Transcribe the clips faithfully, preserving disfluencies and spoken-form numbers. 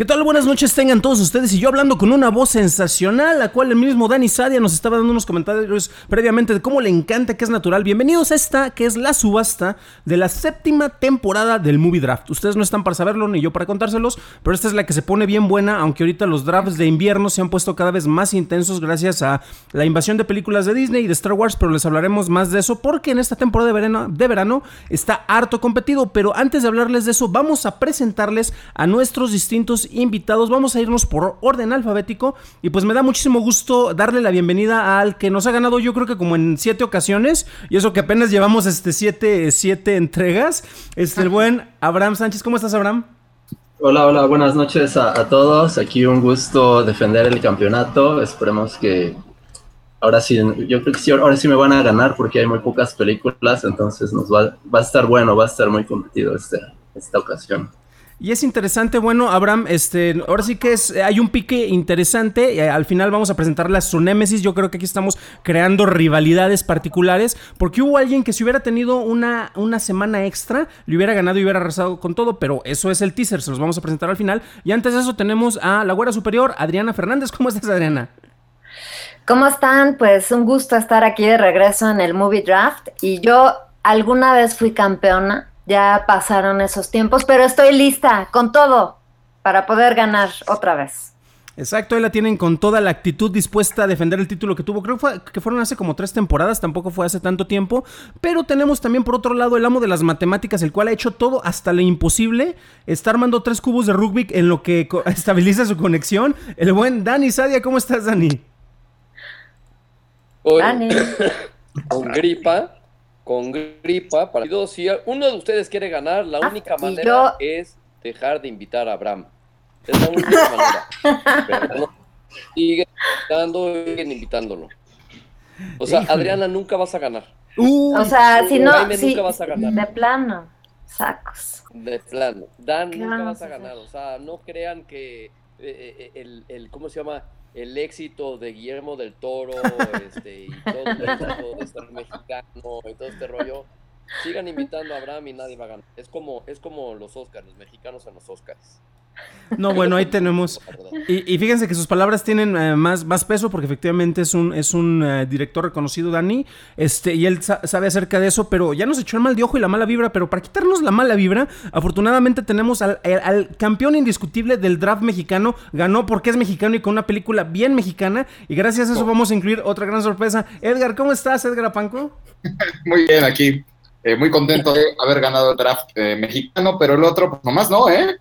¿Qué tal? Buenas noches tengan todos ustedes y yo hablando con una voz sensacional, la cual el mismo Dani Sadia nos estaba dando unos comentarios previamente de cómo le encanta, que es natural. Bienvenidos a esta, que es la subasta de la séptima temporada del Movie Draft. Ustedes no están para saberlo ni yo para contárselos, pero esta es la que se pone bien buena, aunque ahorita los drafts de invierno se han puesto cada vez más intensos gracias a la invasión de películas de Disney y de Star Wars, pero les hablaremos más de eso porque en esta temporada de verano, de verano está harto competido. Pero antes de hablarles de eso, vamos a presentarles a nuestros distintos invitados. Vamos a irnos por orden alfabético y pues me da muchísimo gusto darle la bienvenida al que nos ha ganado, yo creo que como en siete ocasiones, y eso que apenas llevamos este siete, siete entregas, este el buen Abraham Sánchez. ¿Cómo estás, Abraham? Hola, hola, buenas noches a, a todos. Aquí un gusto defender el campeonato. Esperemos que ahora sí, yo creo que sí, ahora sí me van a ganar porque hay muy pocas películas, entonces nos va, va a estar bueno, va a estar muy competido este, esta ocasión. Y es interesante, bueno, Abraham, este, ahora sí que es, hay un pique interesante, eh, al final vamos a presentarle a su némesis. Yo creo que aquí estamos creando rivalidades particulares, porque hubo alguien que si hubiera tenido una, una semana extra, le hubiera ganado y hubiera arrasado con todo, pero eso es el teaser, se los vamos a presentar al final. Y antes de eso tenemos a la güera superior, Adriana Fernández. ¿Cómo estás, Adriana? ¿Cómo están? Pues un gusto estar aquí de regreso en el Movie Draft, y yo alguna vez fui campeona. Ya pasaron esos tiempos, pero estoy lista con todo para poder ganar otra vez. Exacto, ahí la tienen con toda la actitud dispuesta a defender el título que tuvo. Creo que, fue, que fueron hace como tres temporadas, tampoco fue hace tanto tiempo. Pero tenemos también por otro lado el amo de las matemáticas, el cual ha hecho todo hasta lo imposible. Está armando tres cubos de rugby en lo que co- estabiliza su conexión. El buen Dani Sadia. ¿Cómo estás, Dani? Hoy, Dani. con gripa, con gripa, para si uno de ustedes quiere ganar, la Ah, única y manera yo- es dejar de invitar a Abraham. Es la única manera. Pero no, siguen invitando, siguen invitándolo. O sea, Híjole. Adriana, nunca vas a ganar. Uy, O sea, si no, Jaime, si, nunca vas a ganar. de plano, sacos. De plano. Dan, ¿Qué nunca vamos vas a a hacer? ganar. O sea, no crean que eh, eh, el, el, ¿cómo se llama? El éxito de Guillermo del Toro, este, y todo esto de ser mexicano y todo este rollo, sigan invitando a Abraham y nadie va a ganar. Es como, es como los Oscars, los mexicanos en los Oscars. no, bueno, ahí tenemos. Y, y fíjense que sus palabras tienen eh, más, más peso porque efectivamente es un, es un uh, director reconocido, Dani, este, y él sa- sabe acerca de eso, pero ya nos echó el mal de ojo y la mala vibra. Pero para quitarnos la mala vibra, afortunadamente tenemos al, al, al campeón indiscutible del draft mexicano. Ganó porque es mexicano y con una película bien mexicana, y gracias a eso vamos a incluir otra gran sorpresa. Edgar, ¿cómo estás, Edgar Apanco? Muy bien, aquí. Eh, muy contento de haber ganado el draft eh, mexicano, pero el otro, pues nomás no, ¿eh?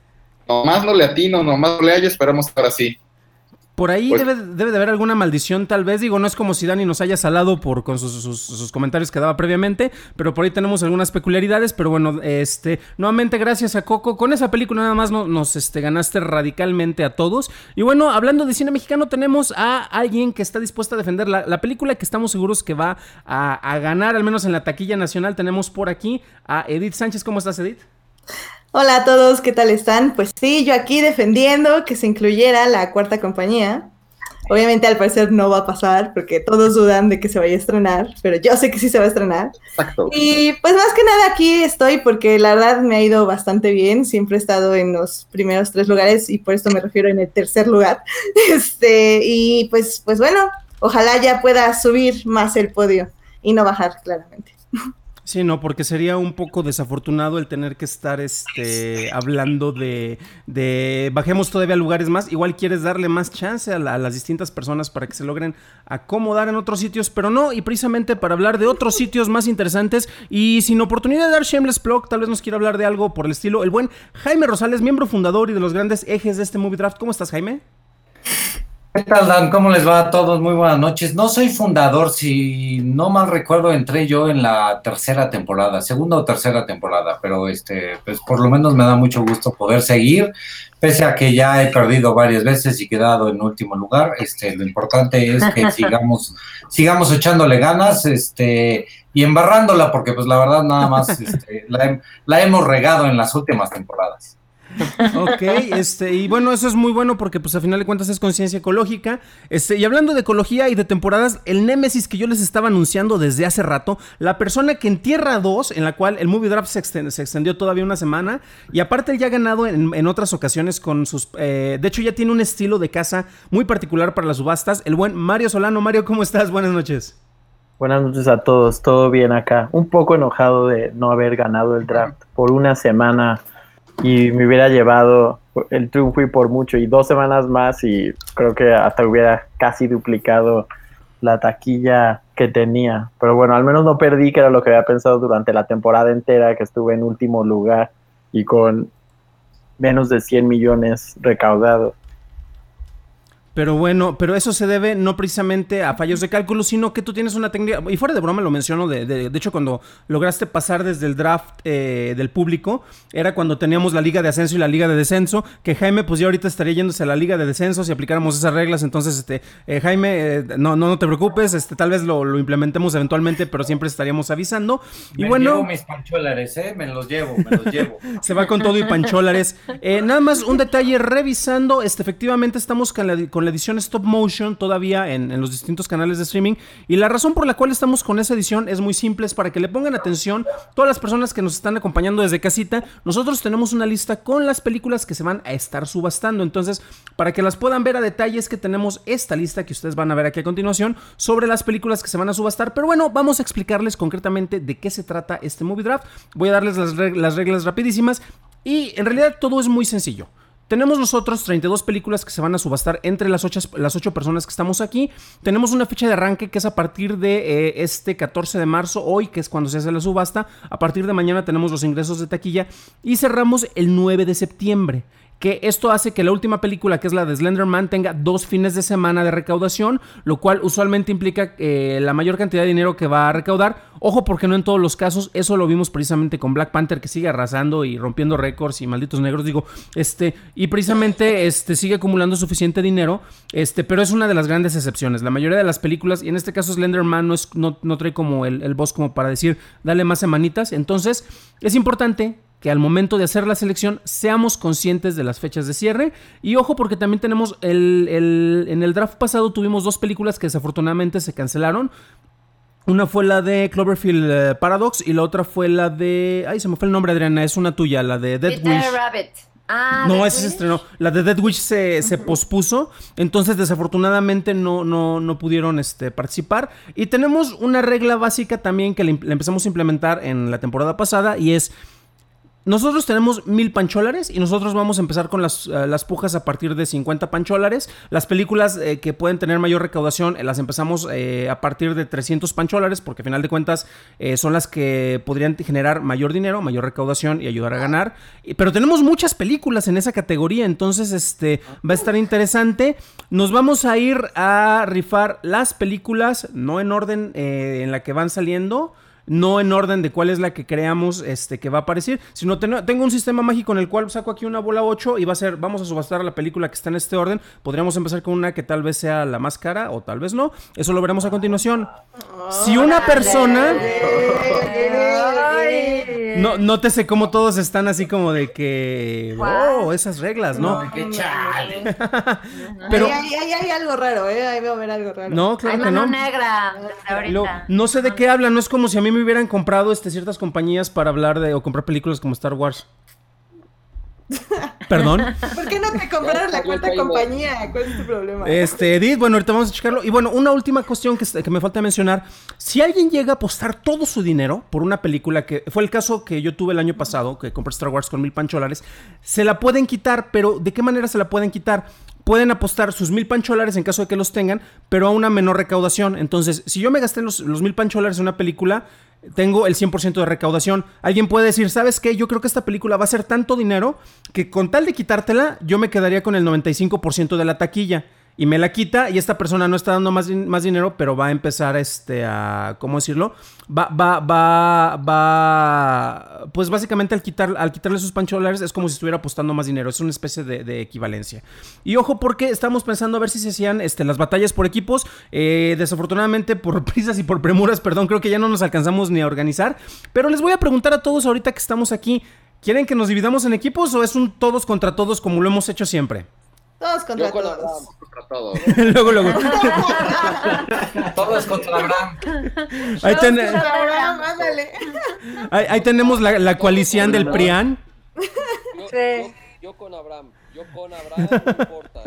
Nomás no le atino, nomás no le hallo, esperamos que ahora sí. Por ahí Pues- debe, debe de haber alguna maldición, tal vez. Digo, no es como si Dani nos haya salado por, con sus, sus, sus comentarios que daba previamente, pero por ahí tenemos algunas peculiaridades. Pero bueno, este, nuevamente gracias a Coco. Con esa película nada más no, nos este, ganaste radicalmente a todos. Y bueno, hablando de cine mexicano, tenemos a alguien que está dispuesta a defender la, la película que estamos seguros que va a, a ganar, al menos en la taquilla nacional. Tenemos por aquí a Edith Sánchez. ¿Cómo estás, Edith? Hola a todos, ¿qué tal están? Pues sí, yo aquí defendiendo que se incluyera la cuarta compañía. Obviamente al parecer no va a pasar porque todos dudan de que se vaya a estrenar, pero yo sé que sí se va a estrenar. Exacto. Y pues más que nada aquí estoy porque la verdad me ha ido bastante bien, siempre he estado en los primeros tres lugares y por esto me refiero en el tercer lugar. Este, y pues, pues bueno, ojalá ya pueda subir más el podio y no bajar claramente. Sí, no, porque sería un poco desafortunado el tener que estar este, hablando de, de bajemos todavía lugares más. Igual quieres darle más chance a, la, a las distintas personas para que se logren acomodar en otros sitios, pero no, y precisamente para hablar de otros sitios más interesantes y sin oportunidad de dar shameless plug, tal vez nos quiera hablar de algo por el estilo, el buen Jaime Rosales, miembro fundador y de los grandes ejes de este Movie Draft. ¿Cómo estás, Jaime? ¿Qué tal, Dan? ¿Cómo les va a todos? Muy buenas noches. No soy fundador, si no mal recuerdo, entré yo en la tercera temporada, segunda o tercera temporada, pero este, pues por lo menos me da mucho gusto poder seguir, pese a que ya he perdido varias veces y quedado en último lugar. Este, lo importante es que sigamos, sigamos echándole ganas, este, y embarrándola, porque pues la verdad nada más este, la, he- la hemos regado en las últimas temporadas. Ok, este, y bueno, eso es muy bueno porque pues a final de cuentas es conciencia ecológica. Este, y hablando de ecología y de temporadas, el némesis que yo les estaba anunciando desde hace rato, la persona que en Tierra dos, en la cual el Movie Draft se, extend, se extendió todavía una semana, y aparte él ya ha ganado en, en otras ocasiones con sus... Eh, de hecho ya tiene un estilo de casa muy particular para las subastas, el buen Mario Solano. Mario, ¿cómo estás? Buenas noches. Buenas noches a todos, todo bien acá. Un poco enojado de no haber ganado el draft por una semana y me hubiera llevado el triunfo y por mucho, y dos semanas más y creo que hasta hubiera casi duplicado la taquilla que tenía. Pero bueno, al menos no perdí, que era lo que había pensado durante la temporada entera, que estuve en último lugar y con menos de cien millones recaudados. Pero bueno, pero eso se debe no precisamente a fallos de cálculo, sino que tú tienes una técnica, y fuera de broma lo menciono, de, de, de hecho cuando lograste pasar desde el draft eh, del público, era cuando teníamos la liga de ascenso y la liga de descenso, que Jaime pues ya ahorita estaría yéndose a la liga de descenso si aplicáramos esas reglas. Entonces este eh, Jaime, eh, no, no no te preocupes, este tal vez lo, lo implementemos eventualmente, pero siempre estaríamos avisando. Y me bueno, llevo mis pancholares, ¿eh? Me los llevo, me los llevo. Se va con todo y pancholares. Eh, nada más un detalle, revisando, este, efectivamente estamos con la, con la edición stop motion todavía en, en los distintos canales de streaming, y la razón por la cual estamos con esa edición es muy simple, es para que le pongan atención todas las personas que nos están acompañando desde casita. Nosotros tenemos una lista con las películas que se van a estar subastando, entonces para que las puedan ver a detalle es que tenemos esta lista que ustedes van a ver aquí a continuación sobre las películas que se van a subastar. Pero bueno, vamos a explicarles concretamente de qué se trata este Movie Draft. Voy a darles las, reg- las reglas rapidísimas y en realidad todo es muy sencillo. Tenemos nosotros treinta y dos películas que se van a subastar entre las ocho, las ocho personas que estamos aquí. Tenemos una fecha de arranque que es a partir de eh, este catorce de marzo, hoy, que es cuando se hace la subasta. A partir de mañana tenemos los ingresos de taquilla y cerramos el nueve de septiembre. Que esto hace que la última película, que es la de Slender Man, tenga dos fines de semana de recaudación, lo cual usualmente implica eh, la mayor cantidad de dinero que va a recaudar. Ojo, porque no en todos los casos, eso lo vimos precisamente con Black Panther, que sigue arrasando y rompiendo récords y malditos negros, digo, este, y precisamente este, sigue acumulando suficiente dinero, este, pero es una de las grandes excepciones. La mayoría de las películas, y en este caso Slender Man no, es, no, no trae como el, el boss como para decir, dale más semanitas. Entonces, es importante que al momento de hacer la selección seamos conscientes de las fechas de cierre. Y ojo, porque también tenemos el, el en el draft pasado tuvimos dos películas que desafortunadamente se cancelaron. Una fue la de Cloverfield eh, Paradox y la otra fue la de... Ay, se me fue el nombre, Adriana, es una tuya, la de Dead Peter Wish. Rabbit. Ah, No, ¿Dead ese se Wish? estrenó. La de Dead Wish se, uh-huh. se pospuso. Entonces, desafortunadamente, no, no, no pudieron este, participar. Y tenemos una regla básica también que la, la empezamos a implementar en la temporada pasada. Y es... Nosotros tenemos mil pancholares y nosotros vamos a empezar con las, uh, las pujas a partir de cincuenta pancholares. Las películas eh, que pueden tener mayor recaudación eh, las empezamos eh, a partir de trescientos pancholares, porque a final de cuentas eh, son las que podrían generar mayor dinero, mayor recaudación y ayudar a ganar. Y, pero tenemos muchas películas en esa categoría, entonces este va a estar interesante. Nos vamos a ir a rifar las películas, no en orden eh, en la que van saliendo, no en orden de cuál es la que creamos este, que va a aparecer, sino ten- tengo un sistema mágico en el cual saco aquí una bola ocho y va a ser, vamos a subastar la película que está en este orden. Podríamos empezar con una que tal vez sea la más cara o tal vez no. Eso lo veremos a continuación. Si una persona... No, nótese cómo todos están así como de que... Oh, esas reglas, ¿no? No, qué chale. Pero... Ahí, ahí, ahí hay algo raro, ¿eh? Ahí veo ver algo raro. No, claro Hay que mano no. negra desde ahorita. Lo- no sé de qué hablan, no es como si a mí me hubieran comprado este, ciertas compañías para hablar de o comprar películas como Star Wars. Perdón. ¿Por qué no te compraron la cuarta compañía? ¿Cuál es tu problema? Este, Edith, bueno, ahorita vamos a checarlo. Y bueno, una última cuestión que, que me falta mencionar. Si alguien llega a apostar todo su dinero por una película, que fue el caso que yo tuve el año pasado, que compré Star Wars con mil pancholares, se la pueden quitar, pero ¿de qué manera se la pueden quitar? Pueden apostar sus mil pancholares en caso de que los tengan, pero a una menor recaudación. Entonces, si yo me gasté los, los mil pancholares en una película, tengo el cien por ciento de recaudación. Alguien puede decir, ¿sabes qué? Yo creo que esta película va a ser tanto dinero que con tal de quitártela, yo me quedaría con el noventa y cinco por ciento de la taquilla. Y me la quita y esta persona no está dando más, más dinero, pero va a empezar este, a... ¿Cómo decirlo? Va, va, va, va... Pues básicamente al, quitar, al quitarle sus pancholares es como si estuviera apostando más dinero. Es una especie de, de equivalencia. Y ojo, porque estamos pensando a ver si se hacían este, las batallas por equipos. Eh, desafortunadamente, por prisas y por premuras, perdón, creo que ya no nos alcanzamos ni a organizar. Pero les voy a preguntar a todos ahorita que estamos aquí, ¿Quieren que nos dividamos en equipos o es un todos contra todos como lo hemos hecho siempre? Todos contra Yo con todos. Abraham. Contra todo. luego, luego. Todos contra Abraham. Ahí, Todos ten- contra Abraham, ándale. ahí, ahí tenemos la, la coalición del PRIAN. Yo, Sí. yo, yo con Abraham. Yo con Abraham, no importa.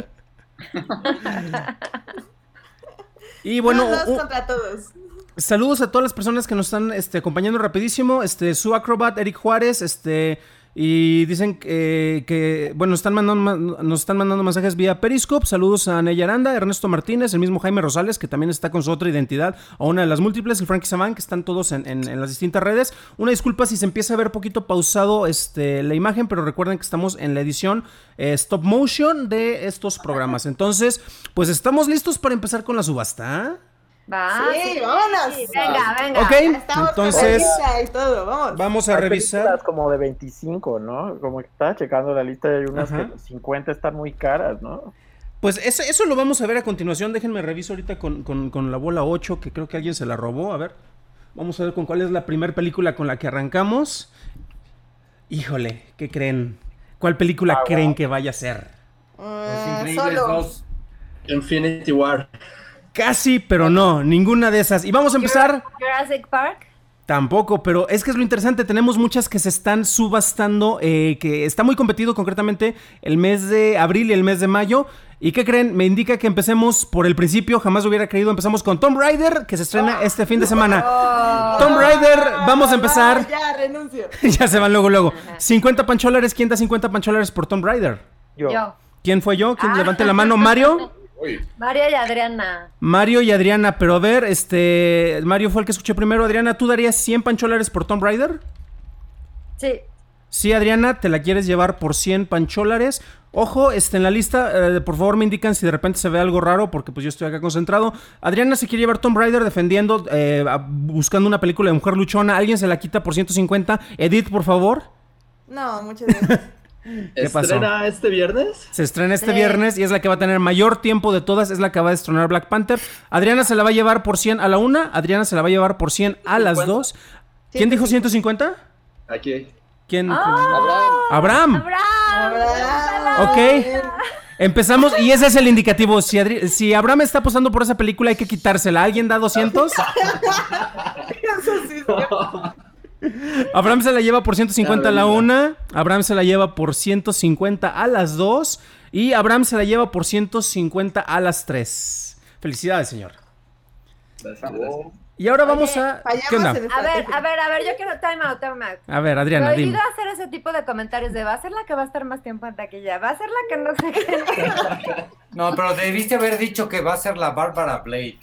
Y bueno, Todos u- contra todos. saludos a todas las personas que nos están este, acompañando rapidísimo. Este, Su Acrobat, Eric Juárez, este, y dicen que, que bueno, nos están mandando, ma- nos están mandando mensajes vía Periscope. Saludos a Ney Aranda, Ernesto Martínez, el mismo Jaime Rosales, que también está con su otra identidad, a una de las múltiples, el Frankie Saban, que están todos en, en- en las distintas redes. Una disculpa si se empieza a ver poquito pausado este, la imagen, pero recuerden que estamos en la edición eh, stop motion de estos programas. Entonces, pues estamos listos para empezar con la subasta. Va. Sí, vámonos. Venga, venga. Ok, Estamos entonces con la lista y todo, vamos. vamos a Hay revisar. películas como de veinticinco, ¿no? Como que estaba checando la lista y hay unas Ajá. que cincuenta están muy caras, ¿no? Pues eso, eso lo vamos a ver a continuación. Déjenme reviso ahorita con, con- con la bola ocho, que creo que alguien se la robó. A ver, vamos a ver con cuál es la primera película con la que arrancamos. Híjole, ¿qué creen? ¿Cuál película Ah, creen wow. que vaya a ser? Los Ah, Increíbles solo. dos. Infinity War. Casi, pero no, ninguna de esas. Y vamos a empezar. Jurassic Park. Tampoco, pero es que es lo interesante, tenemos muchas que se están subastando, eh, que está muy competido concretamente el mes de abril y el mes de mayo. ¿Y qué creen? Me indica que empecemos por el principio, jamás lo hubiera creído, empezamos con Tomb Raider, que se estrena este fin de semana. Tomb Raider, vamos a empezar. Ah, ya, renuncio. Ya se van luego, luego. cincuenta pancholares, ¿quién da cincuenta pancholares por Tomb Raider? Yo. Yo. ¿Quién fue yo? ¿Quién Ah. levante la mano? ¿Mario? Uy, Mario y Adriana. Mario y Adriana, pero a ver, este, Mario fue el que escuché primero. Adriana, ¿tú darías cien pancholares por Tomb Raider? Sí. Sí, Adriana, te la quieres llevar por cien pancholares. Ojo, este, en la lista, eh, por favor me indican si de repente se ve algo raro, porque pues yo estoy acá concentrado. Adriana se quiere llevar Tomb Raider defendiendo, eh, a- buscando una película de mujer luchona. ¿Alguien se la quita por ciento cincuenta? Edith, por favor. No, muchas gracias. ¿Qué pasó? ¿Estrena este viernes? Se estrena este Sí. viernes y es la que va a tener mayor tiempo de todas. Es la que va a destronar Black Panther. Adriana se la va a llevar por cien a la una. Adriana se la va a llevar por cien a las cincuenta. dos. ¿Quién dijo ciento cincuenta? Aquí. ¿Quién? Abraham. Abraham. Abraham. Ok. Empezamos y ese es el indicativo. Si, Adri- si Abraham está apostando por esa película hay que quitársela. ¿Alguien da doscientos? Eso sí, sí. Abraham se la lleva por ciento cincuenta a la una. Abraham se la lleva por ciento cincuenta a las dos. Y Abraham se la lleva por ciento cincuenta a las tres. Felicidades, señor. Gracias, gracias. Y ahora vamos a... Fallamos ¿Qué onda? en A ver, estrategia. a ver, a ver, yo quiero time out, time out. A ver, Adriana, dime. Prohibido hacer ese tipo de comentarios de va a ser la que va a estar más tiempo en taquilla, va a ser la que no sé qué. No, pero debiste haber dicho que va a ser la Bárbara Blake.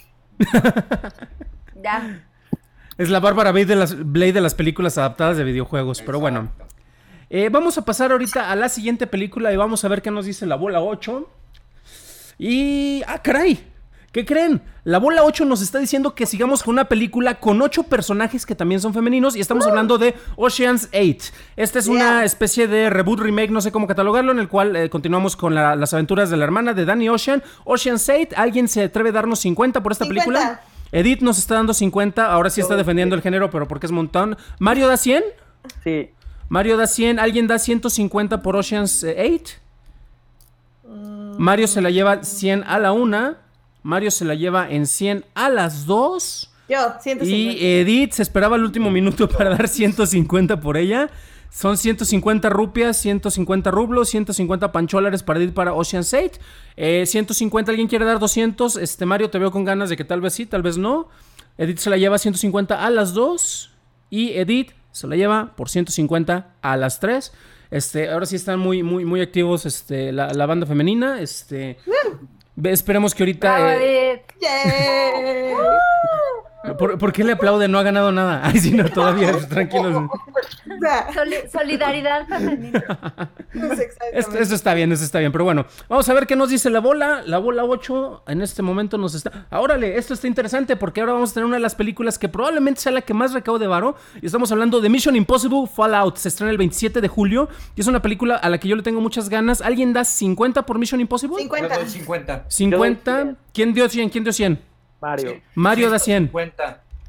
Ya. Es la Bárbara Blade de las, Blade de las películas adaptadas de videojuegos. Pero bueno. Exacto. Eh, vamos a pasar ahorita a la siguiente película y vamos a ver qué nos dice la bola ocho. Y... ¡Ah, caray! ¿Qué creen? La bola ocho nos está diciendo que sigamos con una película con ocho personajes que también son femeninos y estamos hablando de Ocean's eight. Esta es una Yeah. especie de reboot, remake, no sé cómo catalogarlo, en el cual eh, continuamos con la- las aventuras de la hermana de Danny Ocean. Ocean's eight, ¿alguien se atreve a darnos cincuenta por esta cincuenta. película? Edith nos está dando cincuenta, ahora sí está defendiendo el género, pero porque es montón. ¿Mario da cien? Sí. Mario da cien, ¿alguien da ciento cincuenta por Ocean's eight? Mario se la lleva cien a la una. Mario se la lleva en cien a las dos. Yo, ciento cincuenta. Y Edith se esperaba el último minuto para dar ciento cincuenta por ella. Son ciento cincuenta rupias, ciento cincuenta rublos, ciento cincuenta pancholares para Edith para Ocean's eight. Eh, ciento cincuenta, ¿alguien quiere dar doscientos? Este, Mario, te veo con ganas de que tal vez sí, tal vez no. Edith se la lleva ciento cincuenta a las dos. Y Edith se la lleva por ciento cincuenta a las tres. Este, ahora sí están muy, muy, muy activos este, la, la banda femenina. Este, ve- esperemos que ahorita... Bravo, eh, Edith. Yeah. ¿por, por qué le aplaude? No ha ganado nada. Ay, sí, no, todavía, tranquilos. O sea, Soli- solidaridad femenina. pues exactamente. Esto, esto está bien, esto está bien, pero bueno, vamos a ver qué nos dice la bola. La bola ocho en este momento nos está... Ah, órale, esto está interesante porque ahora vamos a tener una de las películas que probablemente sea la que más recaude varo. Y estamos hablando de Mission Impossible Fallout. Se estrena el veintisiete de julio y es una película a la que yo le tengo muchas ganas. ¿Alguien da cincuenta por Mission Impossible? Yo cincuenta. doy cincuenta. cincuenta. Yo doy cien. ¿Quién dio cien? ¿Quién dio cien? Mario. Mario da cien. cincuenta.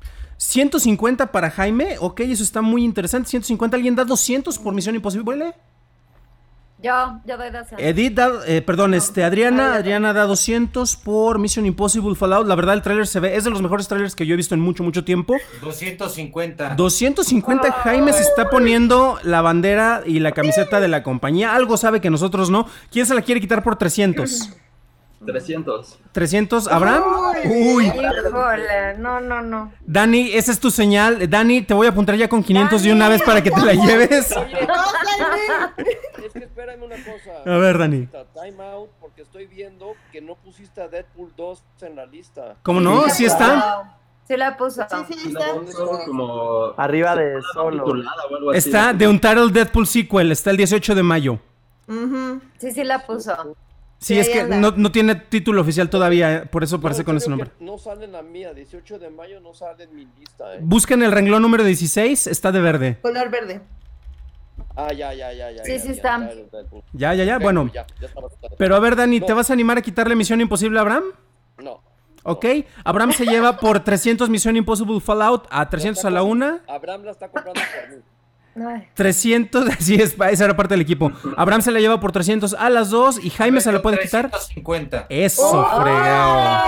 ciento cincuenta para Jaime. Ok, eso está muy interesante. ciento cincuenta. ¿Alguien da doscientos por Misión Imposible? Yo, yo doy doscientos. Edith da, eh, perdón, este, Adriana, Adriana da doscientos por Mission Impossible Fallout. La verdad, el tráiler se ve, es de los mejores trailers que yo he visto en mucho, mucho tiempo. doscientos cincuenta. doscientos cincuenta, Jaime se está poniendo la bandera y la camiseta de la compañía. Algo sabe que nosotros no. ¿Quién se la quiere quitar por trescientos? trescientos. ¿trescientos? ¿Abraham? Uy. Híjole, no, no, no. Dani, esa es tu señal. Dani, te voy a apuntar ya con quinientos de una vez para que te la lleves. Oye, No, Jaime. es que espérame una cosa. A ver, Dani. Time out, porque estoy viendo que no pusiste a Deadpool dos en la lista. ¿Cómo no? Sí está. Sí la puso. Sí, sí, La está. puso como Arriba de Solo. titulada o algo así. Está The Untitled Deadpool Sequel. Está el dieciocho de mayo. Ujú. Sí, sí la puso. Sí, Sí, es ahí que anda. no, no tiene título oficial todavía, eh, por eso aparece No, con en ese serio nombre. que No sale en la mía, dieciocho de mayo no sale en mi lista, eh. Busquen el renglón número dieciséis, está de verde. Color verde. Ah, ya, ya, ya, ya. Sí, ya, sí ya, está. ya, ya, ya. Ya, ya, ya, Ok, bueno. ya, ya estaba asustado. Pero a ver, Dani, ¿te No. vas a animar a quitarle Misión Imposible a Abraham? No. Ok, Abraham se lleva por trescientos Misión Impossible Fallout, a trescientos a la una, Abraham la está comprando por mí. Ay. trescientos, así es, esa era parte del equipo. Abraham se la lleva por trescientos a las dos y Jaime se la puede quitar. trescientos cincuenta. Eso, fregado.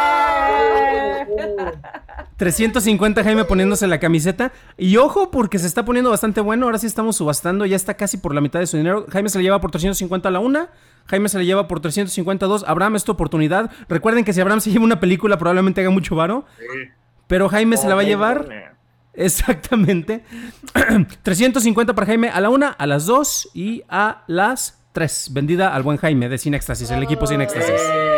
trescientos cincuenta Jaime poniéndose la camiseta. Y ojo, porque se está poniendo bastante bueno. Ahora sí estamos subastando. Ya está casi por la mitad de su dinero. Jaime se la lleva por trescientos cincuenta a la una. Jaime se la lleva por trescientos cincuenta a dos. Abraham, es tu oportunidad. Recuerden que si Abraham se lleva una película, probablemente haga mucho varo. Pero Jaime se la va a llevar. Exactamente. trescientos cincuenta para Jaime a la una, a las dos y a las tres. Vendida al buen Jaime de Sin Éxtasis, el equipo Sin Éxtasis.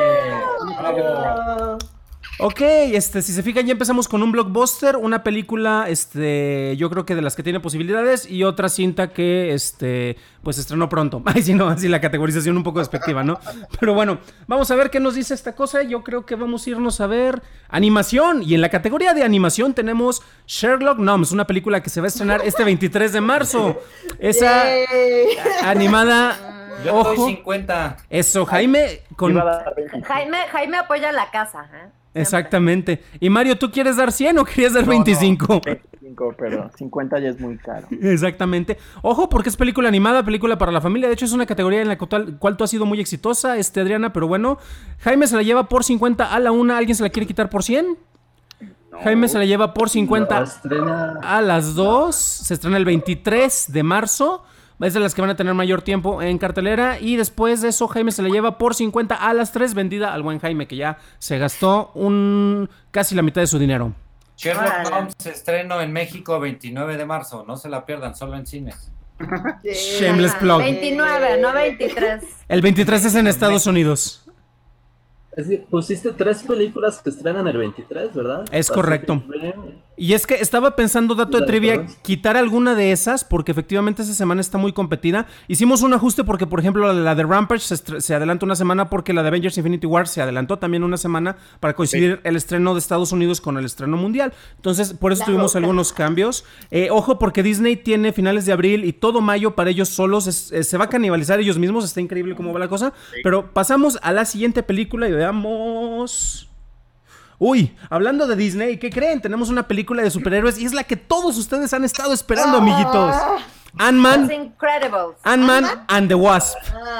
Oh. Ok, este, si se fijan, ya empezamos con un blockbuster, una película, este, yo creo que de las que tiene posibilidades, y otra cinta que, este, pues estrenó pronto. Ay, sí, no, así la categorización un poco despectiva, ¿no? Pero bueno, vamos a ver qué nos dice esta cosa. Yo creo que vamos a irnos a ver animación, y en la categoría de animación tenemos Sherlock Gnomes, una película que se va a estrenar este veintitrés de marzo. Esa Yay. animada... Yo Ojo, doy cincuenta. eso, Jaime, con... Iba a dar veinticinco. Jaime, Jaime apoya la casa, ¿eh? Exactamente. Y Mario, ¿tú quieres dar cien o querías dar No, no. veinticinco? veinticinco, pero cincuenta ya es muy caro. Exactamente. Ojo, porque es película animada, película para la familia. De hecho, es una categoría en la cual, cual tú has sido muy exitosa, este, Adriana, pero bueno. Jaime se la lleva por cincuenta a la una. ¿Alguien se la quiere quitar por cien? Jaime se la lleva por cincuenta No, estrena- a las dos. Se estrena el veintitrés de marzo. Es de las que van a tener mayor tiempo en cartelera. Y después de eso, Jaime se la lleva por cincuenta a las tres. Vendida al buen Jaime, que ya se gastó un casi la mitad de su dinero. Sherlock Vale. Holmes se estreno en México veintinueve de marzo. No se la pierdan, solo en cines. Yay. Shameless Ajá, plug. veintinueve, no veintitrés. El veintitrés es en Estados Unidos. Es decir, pusiste tres películas que estrenan el veintitrés, ¿verdad? Es correcto. Pacific Rim. Y es que estaba pensando, dato de Dale, trivia, perdón. quitar alguna de esas, porque efectivamente esa semana está muy competida. Hicimos un ajuste porque, por ejemplo, la, la de Rampage se, estre- se adelanta una semana, porque la de Avengers Infinity War se adelantó también una semana para coincidir el estreno de Estados Unidos con el estreno mundial. Entonces, por eso La tuvimos Roca. algunos cambios. Eh, ojo, porque Disney tiene finales de abril y todo mayo para ellos solos. Es- eh, se va a canibalizar ellos mismos, está increíble cómo va la cosa. Pero pasamos a la siguiente película y veamos... Uy, hablando de Disney, ¿qué creen? Tenemos una película de superhéroes y es la que todos ustedes han estado esperando, amiguitos. Ah. Los Ant-Man, Incredibles. Ant-Man and the Wasp.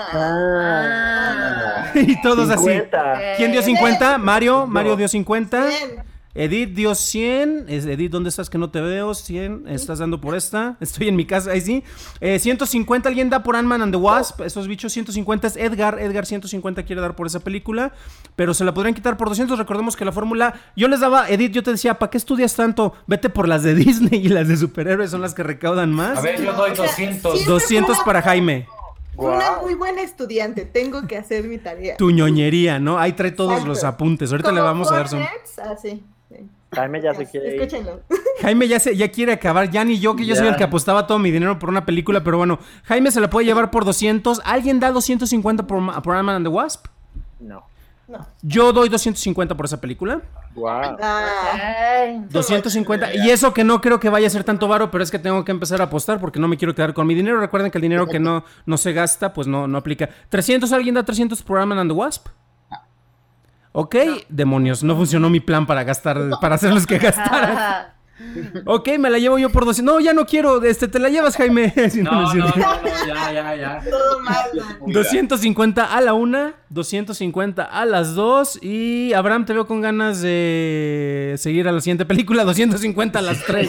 Ah. Y todos así. cincuenta. ¿Quién dio cincuenta? Mario, Mario Yo. dio cincuenta. Bien. Edith dio cien. Es- Edith, ¿dónde estás que no te veo? cien. Estás dando por esta. Estoy en mi casa, ahí sí. Eh, ciento cincuenta, alguien da por Ant-Man and the Wasp. Esos bichos, ciento cincuenta es Edgar. Edgar ciento cincuenta quiere dar por esa película. Pero se la podrían quitar por doscientos. Recordemos que la fórmula... Yo les daba, Edith, yo te decía, ¿para qué estudias tanto? Vete por las de Disney y las de superhéroes son las que recaudan más. A ver, yo doy O sea, doscientos. sí. doscientos para Jaime. Fui una muy buena estudiante, tengo que hacer mi tarea. Tu ñoñería, ¿no? Ahí trae todos Exacto. los apuntes. Ahorita le Como vamos a dar son... Fortnite, ah, sí, sí. Jaime ya se quiere ir. Escúchenlo. Jaime ya se ya quiere acabar, ya ni yo, que yo soy Ya. el que apostaba todo mi dinero por una película, pero bueno, Jaime se la puede llevar por doscientos. ¿Alguien da doscientos cincuenta por, Ma- por Ant-Man and the Wasp? No. No. Yo doy doscientos cincuenta por esa película. Wow. Ah, Ay. doscientos cincuenta. Y eso que no creo que vaya a ser tanto varo, pero es que tengo que empezar a apostar porque no me quiero quedar con mi dinero. Recuerden que el dinero que no, no se gasta, pues no, no aplica. ¿trescientos? ¿Alguien da trescientos por Ant-Man and the Wasp? Ok, demonios, no funcionó mi plan para gastar, para hacerlos que gastaran. Ok, me la llevo yo por doscientos. No, ya no quiero. Este, te la llevas, Jaime. Si no, No, no no, es no, cierto. no, ya, ya, ya. Todo mal. doscientos cincuenta a la una, doscientos cincuenta a las dos. Y Abraham, te veo con ganas de seguir a la siguiente película. doscientos cincuenta a las tres.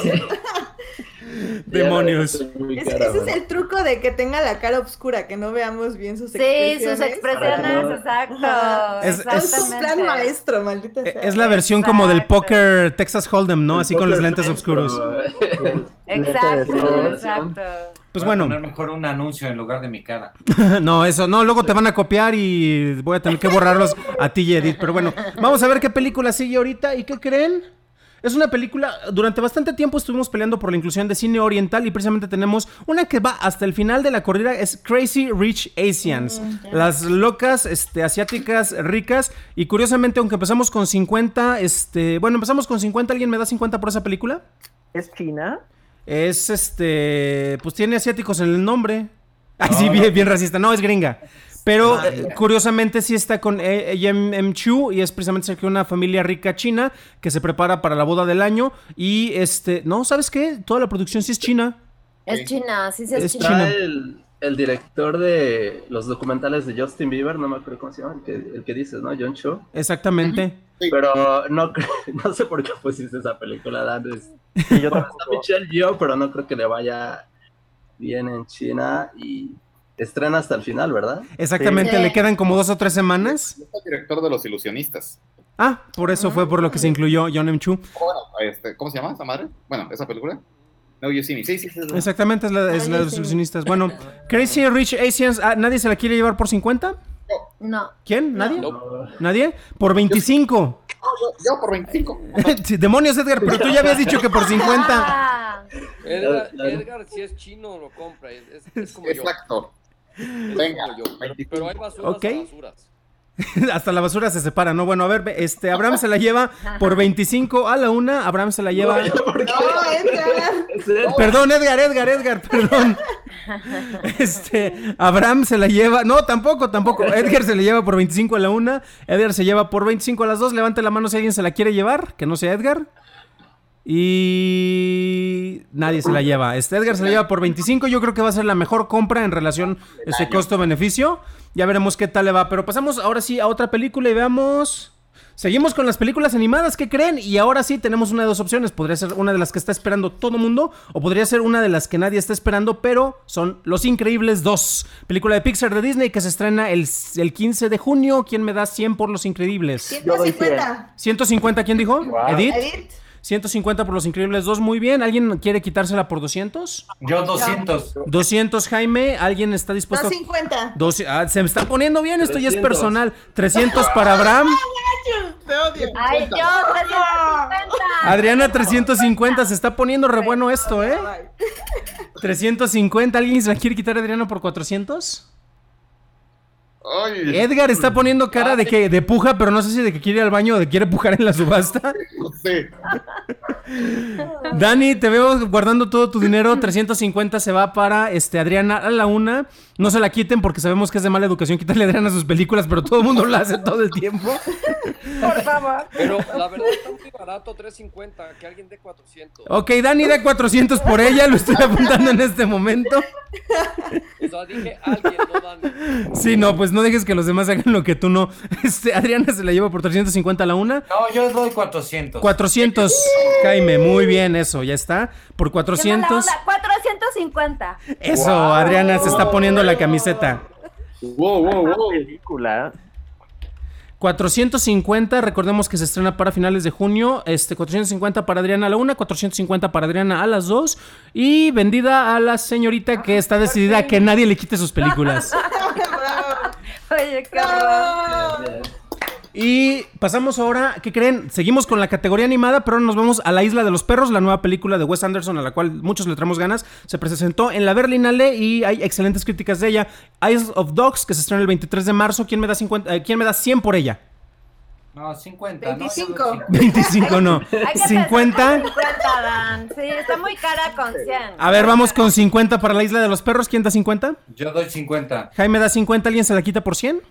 Demonios. Ya, muy Es- cara, ese es bueno. el truco de que tenga la cara oscura, que no veamos bien sus Sí, expresiones. sus expresiones, Ajá. exacto. Ajá. Es- Es un exactamente. plan maestro, maldita sea. Es la versión como del Exacto. póker Texas Hold'em, ¿no? El Así con los Poker lentes Face, oscuros. pero- Exacto, Sí. exacto. Pues Voy a bueno, poner mejor un anuncio en lugar de mi cara. no, eso, no, luego te van a copiar y voy a tener que borrarlos a ti y Edith. Pero bueno, vamos a ver qué película sigue ahorita. ¿Y qué creen? Es una película, durante bastante tiempo estuvimos peleando por la inclusión de cine oriental y precisamente tenemos una que va hasta el final de la corrida, es Crazy Rich Asians. Las locas este, asiáticas ricas. Y curiosamente, aunque empezamos con cincuenta, este, bueno, empezamos con cincuenta, ¿alguien me da cincuenta por esa película? ¿Es China? Es este, pues tiene asiáticos en el nombre. Ay, sí, bien, bien racista. No, es gringa. Pero eh, curiosamente sí está con eh, M M Chu y es precisamente que una familia rica china que se prepara para la boda del año y este, no, ¿sabes qué? Toda la producción sí es china. Es China, sí, sí es, Es China. China. Está el, el director de los documentales de Justin Bieber, no me acuerdo cómo se llama, el que, el que dices, ¿no? John Cho. Exactamente. Pero no, cre- no sé por qué pusiste esa película, Dan. Es- Sí, yo Bueno, está tampoco. Michelle Yeoh, pero no creo que le vaya bien en China y estrena hasta el final, ¿verdad? Exactamente, Sí. le quedan como dos o tres semanas. Es el director de Los Ilusionistas. Ah, por eso fue por lo que se incluyó John M. Chu. O bueno, este, ¿cómo se llama esa madre? Bueno, esa película. No, You See Me. Sí, sí, sí. sí. Exactamente, es la, es la de los ilusionistas. Bueno, Crazy Rich Asians, ah, ¿nadie se la quiere llevar por cincuenta? No. ¿Quién? ¿Nadie? No. ¿Nadie? Por veinticinco. Yo, yo por veinticinco. Sí, demonios, Edgar, pero tú ya habías dicho que por cincuenta. Ah, Edgar, Claro. Edgar, si es chino, lo compra. Es, es- es como yo. Exacto. Es Venga, como yo. Pero, pero hay basuras Ok. a basuras. Hasta la basura se separa, ¿no? Bueno, a ver, ve, este, Abraham se la lleva por veinticinco a la una. Abraham se la lleva. ¿Por qué? No, Edgar. ¿Es él? Perdón, Edgar, Edgar, Edgar, perdón. Este, Abraham se la lleva. No, tampoco, tampoco. Edgar se la lleva por veinticinco a la una. Edgar se lleva por veinticinco a las dos. Levante la mano si alguien se la quiere llevar, que no sea Edgar. Y nadie se la lleva. Este Edgar se la lleva por veinticinco. Yo creo que va a ser la mejor compra en relación a ese costo-beneficio. Ya veremos qué tal le va. Pero pasamos ahora sí a otra película y veamos. Seguimos con las películas animadas, ¿qué creen? Y ahora sí tenemos una de dos opciones. Podría ser una de las que está esperando todo mundo o podría ser una de las que nadie está esperando, pero son Los Increíbles dos. Película de Pixar de Disney que se estrena el, el quince de junio. ¿Quién me da cien por Los Increíbles? Yo doy ciento cincuenta. ciento cincuenta, ¿quién dijo? Wow. Edith. Edith. ciento cincuenta por Los Increíbles dos, muy bien. ¿Alguien quiere quitársela por doscientos? Yo doscientos. doscientos, Jaime. ¿Alguien está dispuesto? doscientos cincuenta. Doce- ah, se me está poniendo bien, esto ya es trescientos. personal. trescientos para Abraham. Te odio. ay, yo, trescientos cincuenta. Adriana, trescientos cincuenta. Se está poniendo re bueno esto, ¿eh? trescientos cincuenta. ¿Alguien se la quiere quitar a Adriana por cuatrocientos? Ay, Edgar está poniendo cara de que de puja, pero no sé si de que quiere ir al baño o de quiere pujar en la subasta. no sé. Dani, te veo guardando todo tu dinero. trescientos cincuenta se va para este, Adriana a la una. No se la quiten porque sabemos que es de mala educación quitarle a Adriana sus películas, pero todo el mundo lo hace todo el tiempo. Por favor. Pero la verdad está muy barato, tres cincuenta. Que alguien dé cuatrocientos. Ok, Dani da cuatrocientos por ella, lo estoy apuntando en este momento. O sea, dije alguien, no dan. Sí, no, pues no dejes que los demás hagan lo que tú no. Este, Adriana se la lleva por trescientos cincuenta a la una. No, yo doy cuatrocientos. cuatrocientos, Jaime, muy bien, eso, ya está. Por cuatrocientos. cuatrocientos cincuenta. Eso, Adriana se está poniendo la camiseta. Wow, wow, wow. Película. cuatrocientos cincuenta, recordemos que se estrena para finales de junio. Este, cuatrocientos cincuenta para Adriana a la una, cuatrocientos cincuenta para Adriana a las dos. Y vendida a la señorita que está decidida a que nadie le quite sus películas. Oye, qué horror. Y pasamos ahora, ¿qué creen? Seguimos con la categoría animada, pero ahora nos vamos a La Isla de los Perros, la nueva película de Wes Anderson, a la cual muchos le traemos ganas. Se presentó en la Berlinale y hay excelentes críticas de ella. Eyes of Dogs, que se estrena el veintitrés de marzo. ¿Quién me da cincuenta, eh, ¿quién me da cien por ella? No, cincuenta. ¿no? veinticinco. veinticinco no. Hay que cincuenta. pensar con cincuenta, Dan. Sí, está muy cara con cien. A ver, vamos con cincuenta para La Isla de los Perros. ¿Quién da cincuenta? Yo doy cincuenta. Jaime da cincuenta. ¿Alguien se la quita por cien?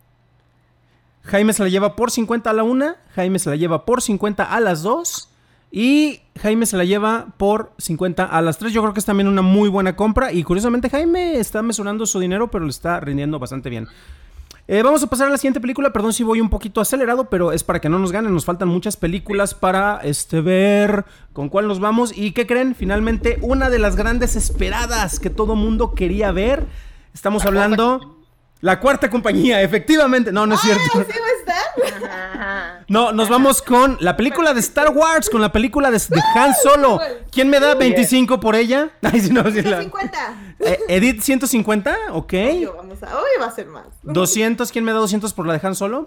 Jaime se la lleva por cincuenta a la una. Jaime se la lleva por cincuenta a las dos. Y Jaime se la lleva por cincuenta a las tres. Yo creo que es también una muy buena compra. Y curiosamente Jaime está mesurando su dinero, pero le está rindiendo bastante bien. Eh, vamos a pasar a la siguiente película. Perdón si voy un poquito acelerado, pero es para que no nos ganen. Nos faltan muchas películas para este, ver con cuál nos vamos. ¿Y qué creen? Finalmente, una de las grandes esperadas que todo mundo quería ver. Estamos hablando... La Cuarta Compañía, efectivamente. No, no es cierto. ¿Sí va a estar? No, nos vamos con la película de Star Wars, con la película de, de Han Solo. ¿Quién me da veinticinco por ella? Ay, si no, si la... ciento cincuenta. Eh, Edith, ciento cincuenta, ok. Obvio, vamos a, hoy va a ser más. doscientos, ¿quién me da doscientos por la de Han Solo?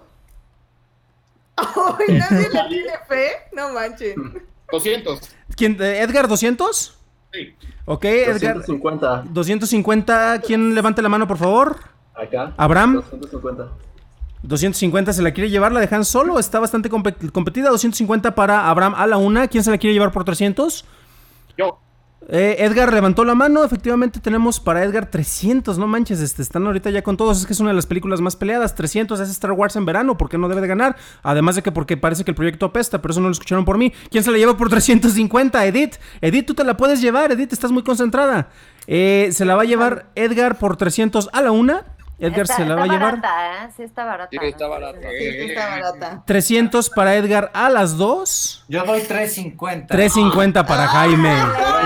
Ay, nadie le tiene fe. No manchen. doscientos. ¿Quién, eh, Edgar, doscientos? Sí. Ok, Edgar. doscientos cincuenta. doscientos cincuenta, ¿quién levante la mano, por favor? Acá. Abraham. doscientos cincuenta. doscientos cincuenta, ¿se la quiere llevar la de Han Solo? Está bastante compet- competida. doscientos cincuenta para Abraham a la una. ¿Quién se la quiere llevar por trescientos? Yo. Eh, Edgar levantó la mano. Efectivamente tenemos para Edgar trescientos. No manches, este, están ahorita ya con todos. Es que es una de las películas más peleadas. trescientos es Star Wars en verano. ¿Por qué no debe de ganar? Además de que porque parece que el proyecto apesta. Pero eso no lo escucharon por mí. ¿Quién se la lleva por trescientos cincuenta? Edith. Edith, tú te la puedes llevar. Edith, estás muy concentrada. Eh, se la va a llevar Edgar por trescientos a la una. Edgar está, se la va a llevar. Barata, ¿eh? Sí, está barata. Sí, está barata. Sí, sí está barata. trescientos para Edgar a las dos. Yo doy tres cincuenta. tres cincuenta para Jaime.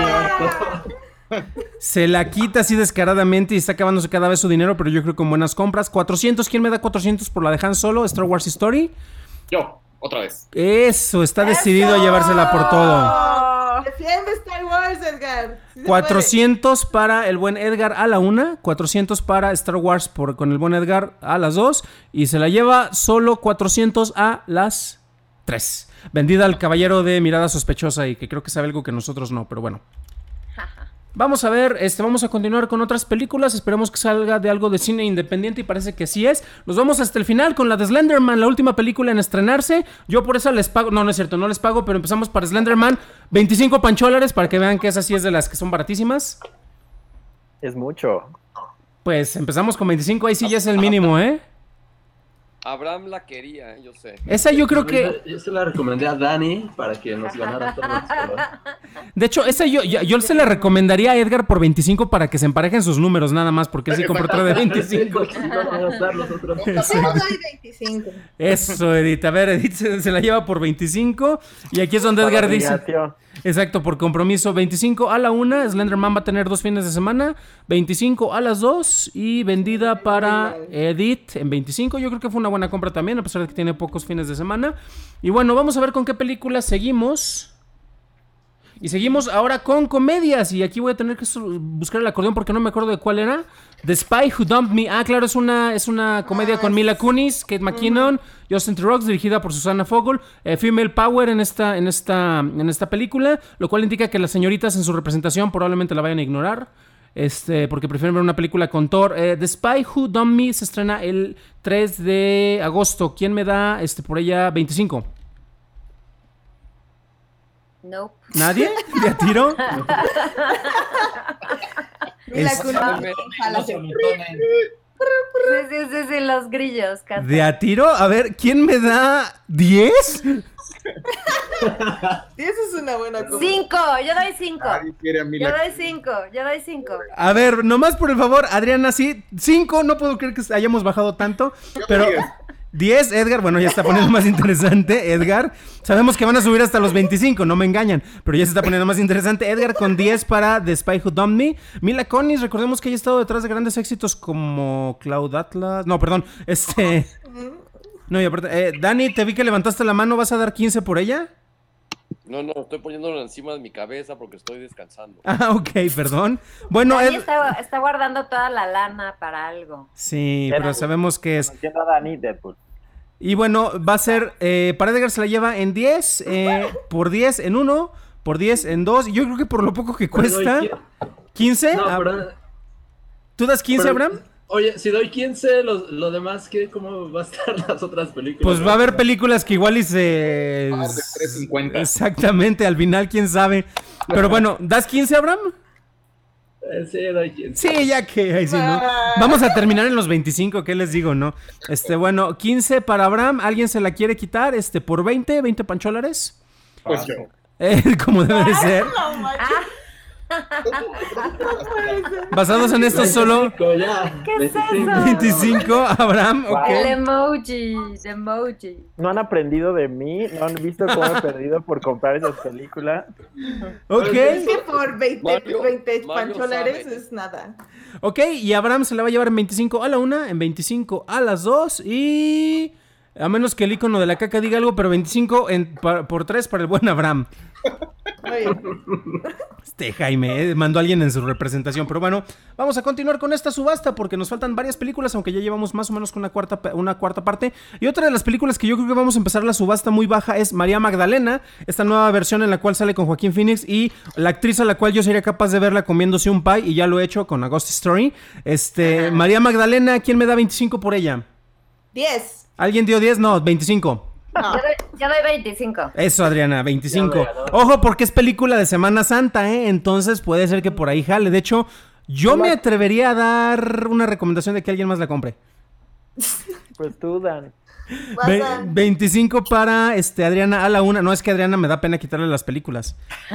Se la quita así descaradamente y está acabándose cada vez su dinero, pero yo creo que con buenas compras. cuatrocientos, ¿quién me da cuatrocientos por la de Han Solo? Star Wars Story. Yo, otra vez. Eso, está decidido a llevársela por todo. Defiende Star Wars, Edgar. Sí se cuatrocientos para el buen Edgar a la una. cuatrocientos para Star Wars por, con el buen Edgar a las dos. Y se la lleva solo cuatrocientos a las tres. Vendida al caballero de mirada sospechosa y que creo que sabe algo que nosotros no, pero bueno. Vamos a ver, este, vamos a continuar con otras películas. Esperemos que salga de algo de cine independiente y parece que sí es. Nos vamos hasta el final con la de Slenderman, la última película en estrenarse. Yo por eso les pago, no, no es cierto, no les pago, pero empezamos para Slenderman. veinticinco pancholares para que vean que esa sí es de las que son baratísimas. Es mucho. Pues empezamos con veinticinco, ahí sí ya es el mínimo, ¿eh? Abraham la quería, yo sé. Esa yo creo que... Yo se la recomendé a Dani para que nos ganara todos. Pero... De hecho, esa yo, yo, yo se la recomendaría a Edgar por veinticinco para que se emparejen sus números nada más, porque él sí compró otra de veinticinco. Sí, no van a gastar los otros. Yo doy veinticinco. Eso, Edith. A ver, Edith se, se la lleva por veinticinco. Y aquí es donde Edgar dice... Exacto, por compromiso. veinticinco a la una. Slenderman va a tener dos fines de semana. veinticinco a las dos. Y vendida para Edith en veinticinco. Yo creo que fue una buena compra también, a pesar de que tiene pocos fines de semana. Y bueno, vamos a ver con qué película seguimos. Y seguimos ahora con comedias. Y aquí voy a tener que buscar el acordeón porque no me acuerdo de cuál era. The Spy Who Dumped Me. Ah, claro, es una, es una comedia con Mila Kunis, Kate McKinnon, Justin Theroux, dirigida por Susana Fogel. Eh, female Power en esta, en, esta, en esta película. Lo cual indica que las señoritas en su representación probablemente la vayan a ignorar. Este, porque prefieren ver una película con Thor. Eh, The Spy Who Dumped Me se estrena el tres de agosto. ¿Quién me da este, por ella veinticinco? Nope. ¿Nadie? ¿De a tiro? Mila Es- Kunis, ojalá se- Sí, sí, sí, sí, los grillos. canta. ¿De a tiro? A ver, ¿quién me da diez? Sí, eso es una buena cosa. Cinco, yo doy cinco. Nadie quiere a mí Yo la... doy cinco, yo doy cinco. A ver, nomás por el favor, Adriana, sí, cinco, no puedo creer que hayamos bajado tanto, pero diez, Edgar, bueno, ya está poniendo más interesante, Edgar. Sabemos que van a subir hasta los veinticinco, no me engañan, pero ya se está poniendo más interesante. Edgar con diez para The Spy Who Dumped Me. Mila Kunis, recordemos que ella ha estado detrás de grandes éxitos como Cloud Atlas, no, perdón, este... No, y aparte, eh, Dani, te vi que levantaste la mano, ¿vas a dar quince por ella? No, no, estoy poniéndolo encima de mi cabeza porque estoy descansando. Ah, ok, perdón. Bueno, Dani Ed... está, está guardando toda la lana para algo. Sí, pero sabemos que es... Entiendo a Dani, Deadpool. Y bueno, va a ser, eh, para Edgar se la lleva en diez, eh, por diez en uno, por diez en dos, y yo creo que por lo poco que cuesta, quince, No, ah, pero, ¿tú das quince, pero- Abraham? Oye, si doy quince, lo, lo demás, ¿qué? ¿Cómo va a estar las otras películas? Pues va a haber películas que igual y se... Ah, de tres cincuenta. Exactamente, al final, quién sabe. Pero bueno, ¿das quince, Abraham? Eh, sí, doy quince. Sí, ya que, ahí sí, ¿no? Vamos a terminar en los veinticinco, ¿qué les digo, no? Este, bueno, quince para Abraham, ¿alguien se la quiere quitar? Este, por veinte, veinte pancholares. Pues yo. Eh, como debe de ser. No manches. Basados en esto solo veinticinco, ya. ¿Qué es veinticinco. eso? veinticinco, Abraham, El ok. emoji, el emoji. No han aprendido de mí, no han visto cómo he perdido por comprar esas películas. Ok, Es que por veinte, Mario- veinte Mario pancholares sabe. es nada. ok, y Abraham se la va a llevar en veinticinco a la una, en veinticinco a las dos y... A menos que el icono de la caca diga algo, pero veinticinco en, pa- por tres para el buen Abraham. Muy bien. Este Jaime, eh, mandó a alguien en su representación. Pero bueno, vamos a continuar con esta subasta porque nos faltan varias películas, aunque ya llevamos más o menos con una cuarta, pa- una cuarta parte. Y otra de las películas que yo creo que vamos a empezar la subasta muy baja es María Magdalena, esta nueva versión en la cual sale con Joaquín Phoenix y la actriz a la cual yo sería capaz de verla comiéndose un pie, y ya lo he hecho con A Ghost Story. Este, María Magdalena, ¿quién me da veinticinco por ella? diez. ¿Alguien dio diez? No, veinticinco. Yo doy, yo doy veinticinco. Eso, Adriana, veinticinco. Ya me ganó. Ojo, porque es película de Semana Santa, ¿eh? Entonces puede ser que por ahí jale. De hecho, yo me atrevería a dar una recomendación de que alguien más la compre. Pues tú, Dan. Ve- Vas a- veinticinco para este, Adriana a la una. No, es que Adriana me da pena quitarle las películas.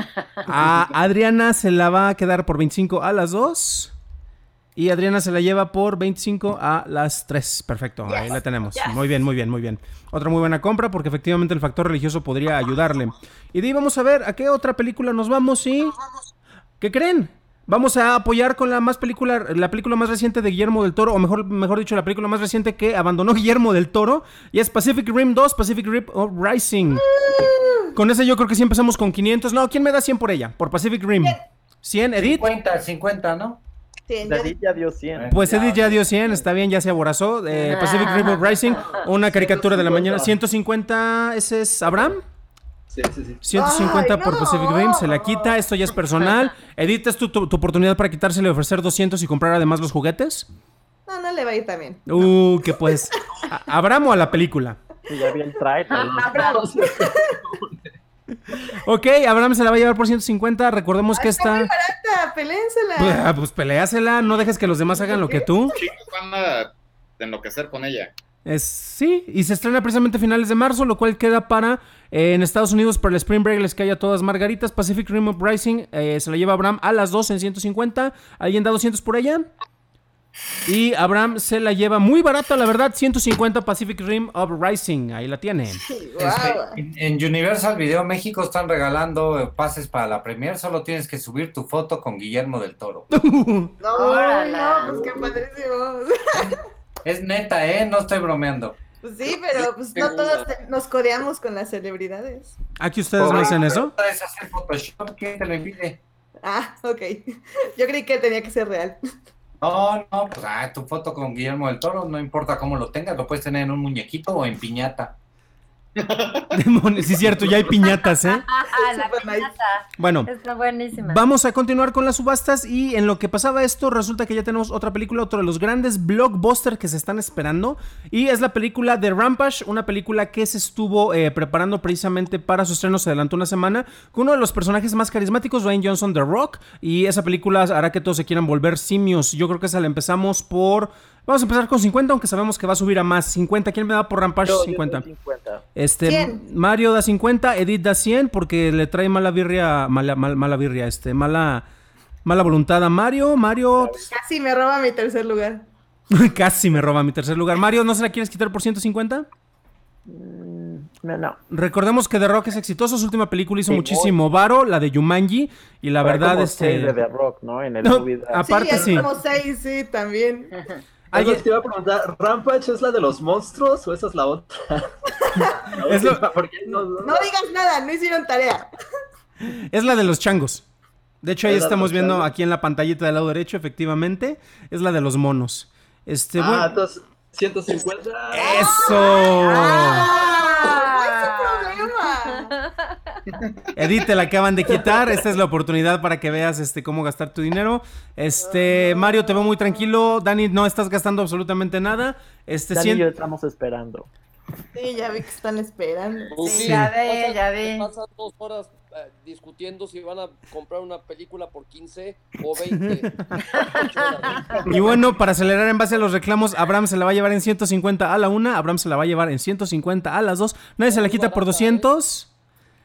A Adriana se la va a quedar por veinticinco a las dos. Y Adriana se la lleva por veinticinco a las tres. Perfecto, ahí la tenemos. Muy bien, muy bien, muy bien. Otra muy buena compra porque efectivamente el factor religioso podría ayudarle. Y de ahí vamos a ver a qué otra película nos vamos y... ¿Qué creen? Vamos a apoyar con la más película, la película más reciente de Guillermo del Toro, o mejor, mejor dicho, la película más reciente que abandonó Guillermo del Toro, y es Pacific Rim dos, Pacific Rim Rising. Con ese yo creo que sí empezamos con quinientos. No, ¿quién me da cien por ella? Por Pacific Rim. ¿cien, Edith? cincuenta, cincuenta, ¿no? Sí, yo- Edith ya dio cien. Pues Edith ya dio cien, está bien, ya se aborazó. Eh, Pacific Rim Rising, una caricatura de la mañana. ciento cincuenta, ¿ese es Abraham? Sí, sí, sí. ciento cincuenta Ay, por no. Pacific Rim, se la quita, esto ya es personal. Edith, ¿es tu, tu, tu oportunidad para quitársele y ofrecer doscientos y comprar además los juguetes? No, no le va a ir también. Uh, que pues. ¿A Abraham o a la película? Sí, ya vi el trailer. Ok, Abraham se la va a llevar por ciento cincuenta. Recordemos que Está muy esta. barata, pelénsela. Ah, Pues peleásela, no dejes que los demás hagan lo que tú. Chicos van a enloquecer con ella. Es, sí, y se estrena precisamente a finales de marzo, lo cual queda para eh, en Estados Unidos para el Spring Break, les cae a todas margaritas. Pacific Rim Uprising eh, se la lleva Abraham a las dos en ciento cincuenta. ¿Alguien da doscientos por ella? Y Abraham se la lleva muy barata, la verdad, ciento cincuenta Pacific Rim Uprising. Ahí la tiene. Este, Wow. en, en Universal Video México están regalando eh, pases para la premier, solo tienes que subir tu foto con Guillermo del Toro. No, Órale. no, pues qué padrísimo. Es neta, ¿eh? No estoy bromeando. Pues sí, pero pues no todos te- nos codeamos con las celebridades. ¿Aquí ustedes no hacen eso? ¿Puedes hacer Photoshop? ¿Quién te lo impide? Ah, ok. Yo creí que tenía que ser real. No, no, pues ah, tu foto con Guillermo del Toro, no importa cómo lo tengas, lo puedes tener en un muñequito o en piñata. Demonios, sí, es cierto, ya hay piñatas, ¿eh? Ah, la Super nice. piñata. Bueno. Está buenísima. Vamos a continuar con las subastas y en lo que pasaba esto resulta que ya tenemos otra película, otro de los grandes blockbusters que se están esperando y es la película de Rampage, una película que se estuvo eh, preparando precisamente para su estreno, se adelantó una semana con uno de los personajes más carismáticos, Dwayne Johnson, The Rock, y esa película hará que todos se quieran volver simios. Yo creo que esa la empezamos por... Vamos a empezar con cincuenta, aunque sabemos que va a subir a más. cincuenta, ¿quién me da por Rampage? Yo- yo cincuenta. doy cincuenta. Este, cien. Mario da cincuenta, Edith da cien porque le trae mala birria, mala, mal- mala birria, este, mala, mala voluntad a Mario. Mario Casi me roba mi tercer lugar. casi me roba mi tercer lugar. Mario, ¿no se la quieres quitar por ciento cincuenta? Mm, no, no. Recordemos que The Rock es exitoso, su última película hizo Sí, muchísimo varo, la de Jumanji, y la Habrá verdad como este... seis de The Rock, ¿no? En el No, movie de- aparte sí, sí. hay como seis, sí, también. Algo Alguien- te iba a preguntar, ¿Rampage es la de los monstruos o esa es la otra? Es lo- Porque no, no- No digas nada, no hicieron tarea. Es la de los changos. De hecho, ahí Es la de estamos los viendo changos. aquí en la pantallita del lado derecho, efectivamente, es la de los monos. Este, Ah, bueno... entonces, ciento cincuenta. ¡Eso! Ah, ¿cuál es su problema? Edith, te la acaban de quitar. Esta es la oportunidad para que veas este cómo gastar tu dinero. Este, Mario, te veo muy tranquilo. Dani, no estás gastando absolutamente nada. Este, Dani y cien- yo estamos esperando. Sí, ya vi que están esperando. Sí, Sí. ya ve, Pasan- ya ve. Pasan dos horas eh, discutiendo si van a comprar una película por quince o veinte. Y bueno, para acelerar en base a los reclamos, Abraham se la va a llevar en ciento cincuenta a la una, Abraham se la va a llevar en ciento cincuenta a las dos. Nadie se la quita por doscientos.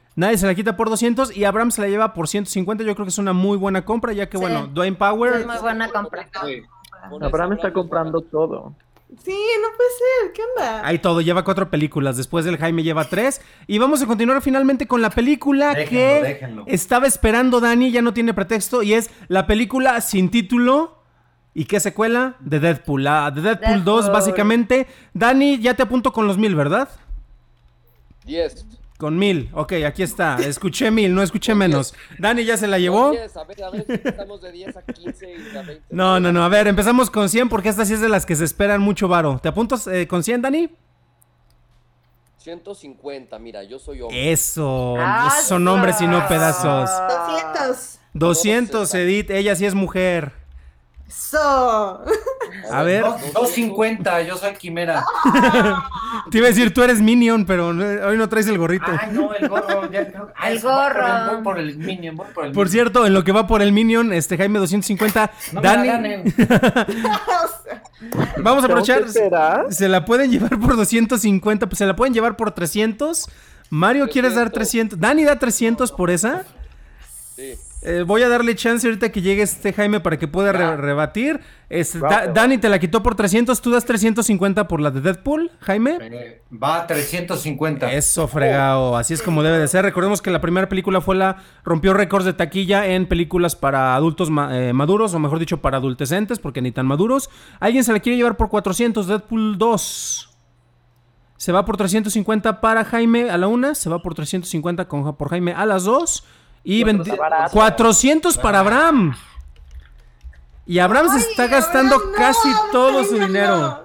Nadie se la quita por doscientos y Abraham se la lleva por ciento cincuenta. Yo creo que es una muy buena compra, ya que, Sí. bueno, Dwayne Power... Es muy buena compra. Sí. Con Abraham esa está comprando todo. Sí, no puede ser, ¿qué onda? Hay todo, lleva cuatro películas. Después del Jaime lleva tres. Y vamos a continuar finalmente con la película Déjenlo, que déjenlo. estaba esperando Dani, ya no tiene pretexto. Y es la película sin título. ¿Y qué secuela? De Deadpool. La de Deadpool, Deadpool. dos, básicamente. Dani, ya te apunto con los mil, ¿verdad? diez. Con mil. Ok, aquí está. Escuché mil, no escuché menos. Dani ya se la llevó. diez, a ver, a ver si estamos de diez a quince y a veinte. No, no, no. A ver, empezamos con cien porque esta sí es de las que se esperan mucho varo. ¿Te apuntas eh, con cien, Dani? ciento cincuenta, mira, yo soy hombre. Eso. Ah, Son hombres y no pedazos. doscientos. doscientos, Edith. Ella sí es mujer. So. A ver. dos cincuenta, yo soy Quimera. Te iba a decir, tú eres Minion, pero no- hoy no traes el gorrito. Ay, no, el gorro. Ya, creo- Ay, El voy por gorro. Voy por el Minion, voy por el Por Minion. cierto, en lo que va por el Minion, este Jaime doscientos cincuenta. No me la Dani, ganen. vamos a aprovechar. ¿Tengo que esperar? Se la pueden llevar por doscientos cincuenta, pues se la pueden llevar por trescientos. Mario, ¿quieres dar trescientos? Dani da trescientos por esa. Sí. Eh, voy a darle chance ahorita que llegue este Jaime para que pueda re- rebatir. Este, Va, Da- va. Dani te la quitó por trescientos, tú das trescientos cincuenta por la de Deadpool, Jaime. Eh, Va a trescientos cincuenta. Eso, fregado, así es como debe de ser. Recordemos que la primera película fue la rompió récords de taquilla en películas para adultos ma- eh, maduros, o mejor dicho, para adultecentes, porque ni tan maduros. Alguien se la quiere llevar por cuatrocientos, Deadpool dos. Se va por trescientos cincuenta para Jaime a la una, se va por trescientos cincuenta con, por Jaime a las dos. Y veinte- barato. cuatrocientos para Abraham. Y Abraham se está gastando Abraham, no, casi todo su venga, dinero.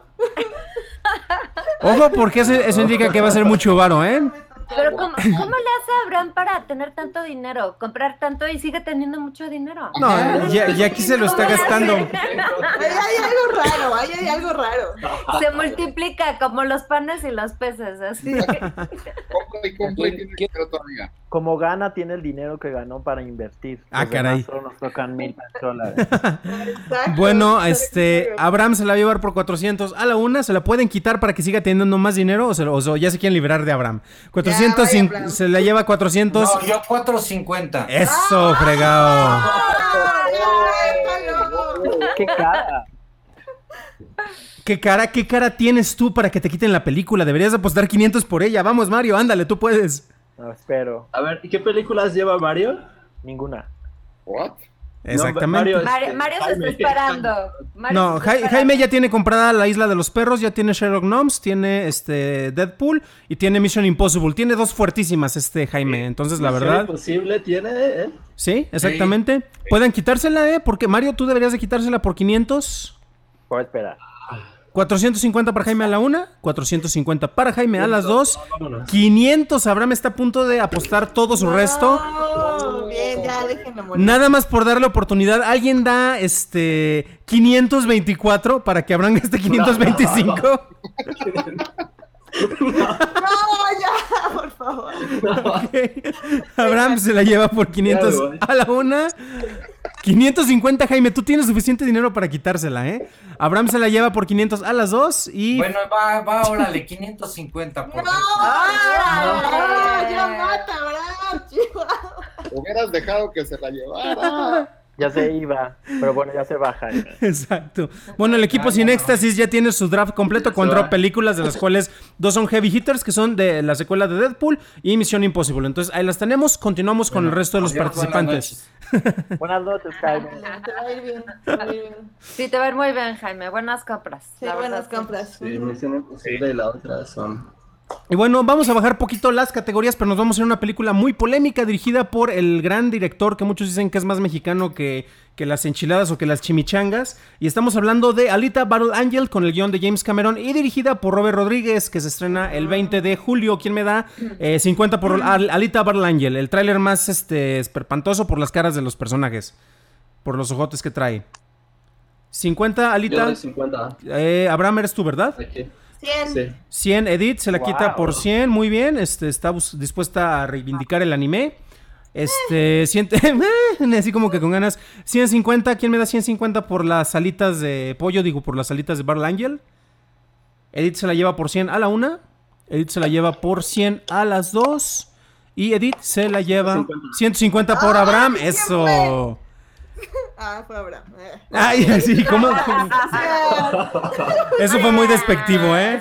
Ojo, porque eso, eso indica que va a ser mucho varo, ¿eh? Pero ¿cómo, ¿cómo le hace Abraham para tener tanto dinero? Comprar tanto y sigue teniendo mucho dinero. No, ya, ya aquí se lo está gastando. Ahí hay algo raro, ahí hay algo raro. Se multiplica como los panes y los peces, así. Compra y compra y tiene dinero todavía. Como gana, tiene el dinero que ganó para invertir. Ah, Los demás caray. Solo nos tocan mil dólares. Exacto. Bueno, este, Abraham se la va a llevar por cuatrocientos a la una. ¿Se la pueden quitar para que siga teniendo más dinero? ¿O, se, o so- ya se quieren liberar de Abraham? cuatrocientos Ya, vaya, Abraham. se la lleva cuatrocientos. No, yo cuatro cincuenta. Eso, fregado. Ay, ay, no. ¡Qué cara! ¿Qué cara, qué cara tienes tú para que te quiten la película? Deberías apostar quinientos por ella. Vamos, Mario, ándale, tú puedes. No, espero. A ver, ¿y qué películas lleva Mario? Ninguna. What? Exactamente. Mario- Mario, Este, Mario se está Jaime. esperando. Mario No, se está Ja- esperando. Jaime ya tiene comprada la Isla de los Perros, ya tiene Sherlock Gnomes, tiene este Deadpool y tiene Mission Impossible. Tiene dos fuertísimas este Jaime. Entonces, la Misión verdad, Imposible tiene, ¿eh? sí, exactamente. Pueden quitársela, ¿eh? Porque Mario, tú deberías de quitársela por quinientos. Puedo esperar. cuatrocientos cincuenta para Jaime a la una, cuatrocientos cincuenta para Jaime a las dos, Vámonos. quinientos. Abraham está a punto de apostar todo su resto. No, bien, ya, déjenlo morir. Nada más por darle oportunidad. Alguien da este quinientos veinticuatro para que Abraham gaste quinientos veinticinco. No, ya, por favor. Ok. Abraham se la lleva por quinientos Ya, güey. a la una. quinientos cincuenta, Jaime. Tú tienes suficiente dinero para quitársela, ¿eh? Abraham se la lleva por quinientos a las dos y... Bueno, va, va, órale, quinientos cincuenta. Por No, ya mata, ¿verdad? Chihuahua. Hubieras dejado que se la llevara. Ya se iba, pero bueno, ya se baja. Exacto. Bueno, el equipo Sin Éxtasis ya tiene su draft completo con cuatro películas, de las cuales dos son heavy hitters, que son de la secuela de Deadpool y Misión Imposible. Entonces, ahí las tenemos. Continuamos con el resto de los Adiós, participantes. Buenas noches, Jaime. Te va a ir bien, te va a ir bien. Sí, te va a ir muy bien, Jaime. Buenas compras. Sí, la buenas verdad, sí. compras. Sí, Misión Imposible y la otra son... Y bueno, vamos a bajar poquito las categorías, pero nos vamos a ir a una película muy polémica dirigida por el gran director que muchos dicen que es más mexicano que, que las enchiladas o que las chimichangas. Y estamos hablando de Alita Battle Angel con el guión de James Cameron y dirigida por Robert Rodríguez, que se estrena el veinte de julio. ¿Quién me da? Eh, cincuenta por Al- Alita Battle Angel, el tráiler más este, esperpantoso por las caras de los personajes, por los ojotes que trae. cincuenta, Yo Alita. doy cincuenta. Eh, Abraham, eres tú, ¿verdad? Aquí. cien. Sí. cien, Edith se la Wow. quita por cien, muy bien, este, está bus- dispuesta a reivindicar el anime. Este, cien, así como que con ganas. ciento cincuenta, ¿quién me da ciento cincuenta por las alitas de pollo? Digo, por las alitas de Battle Angel. Edith se la lleva por cien a la una. Edith se la lleva por cien a las dos. Y Edith se la lleva ciento cincuenta por Abraham. Eso. Ah, fue Abraham. Eh. Ay, así, ¿cómo? Eso fue muy despectivo, ¿eh?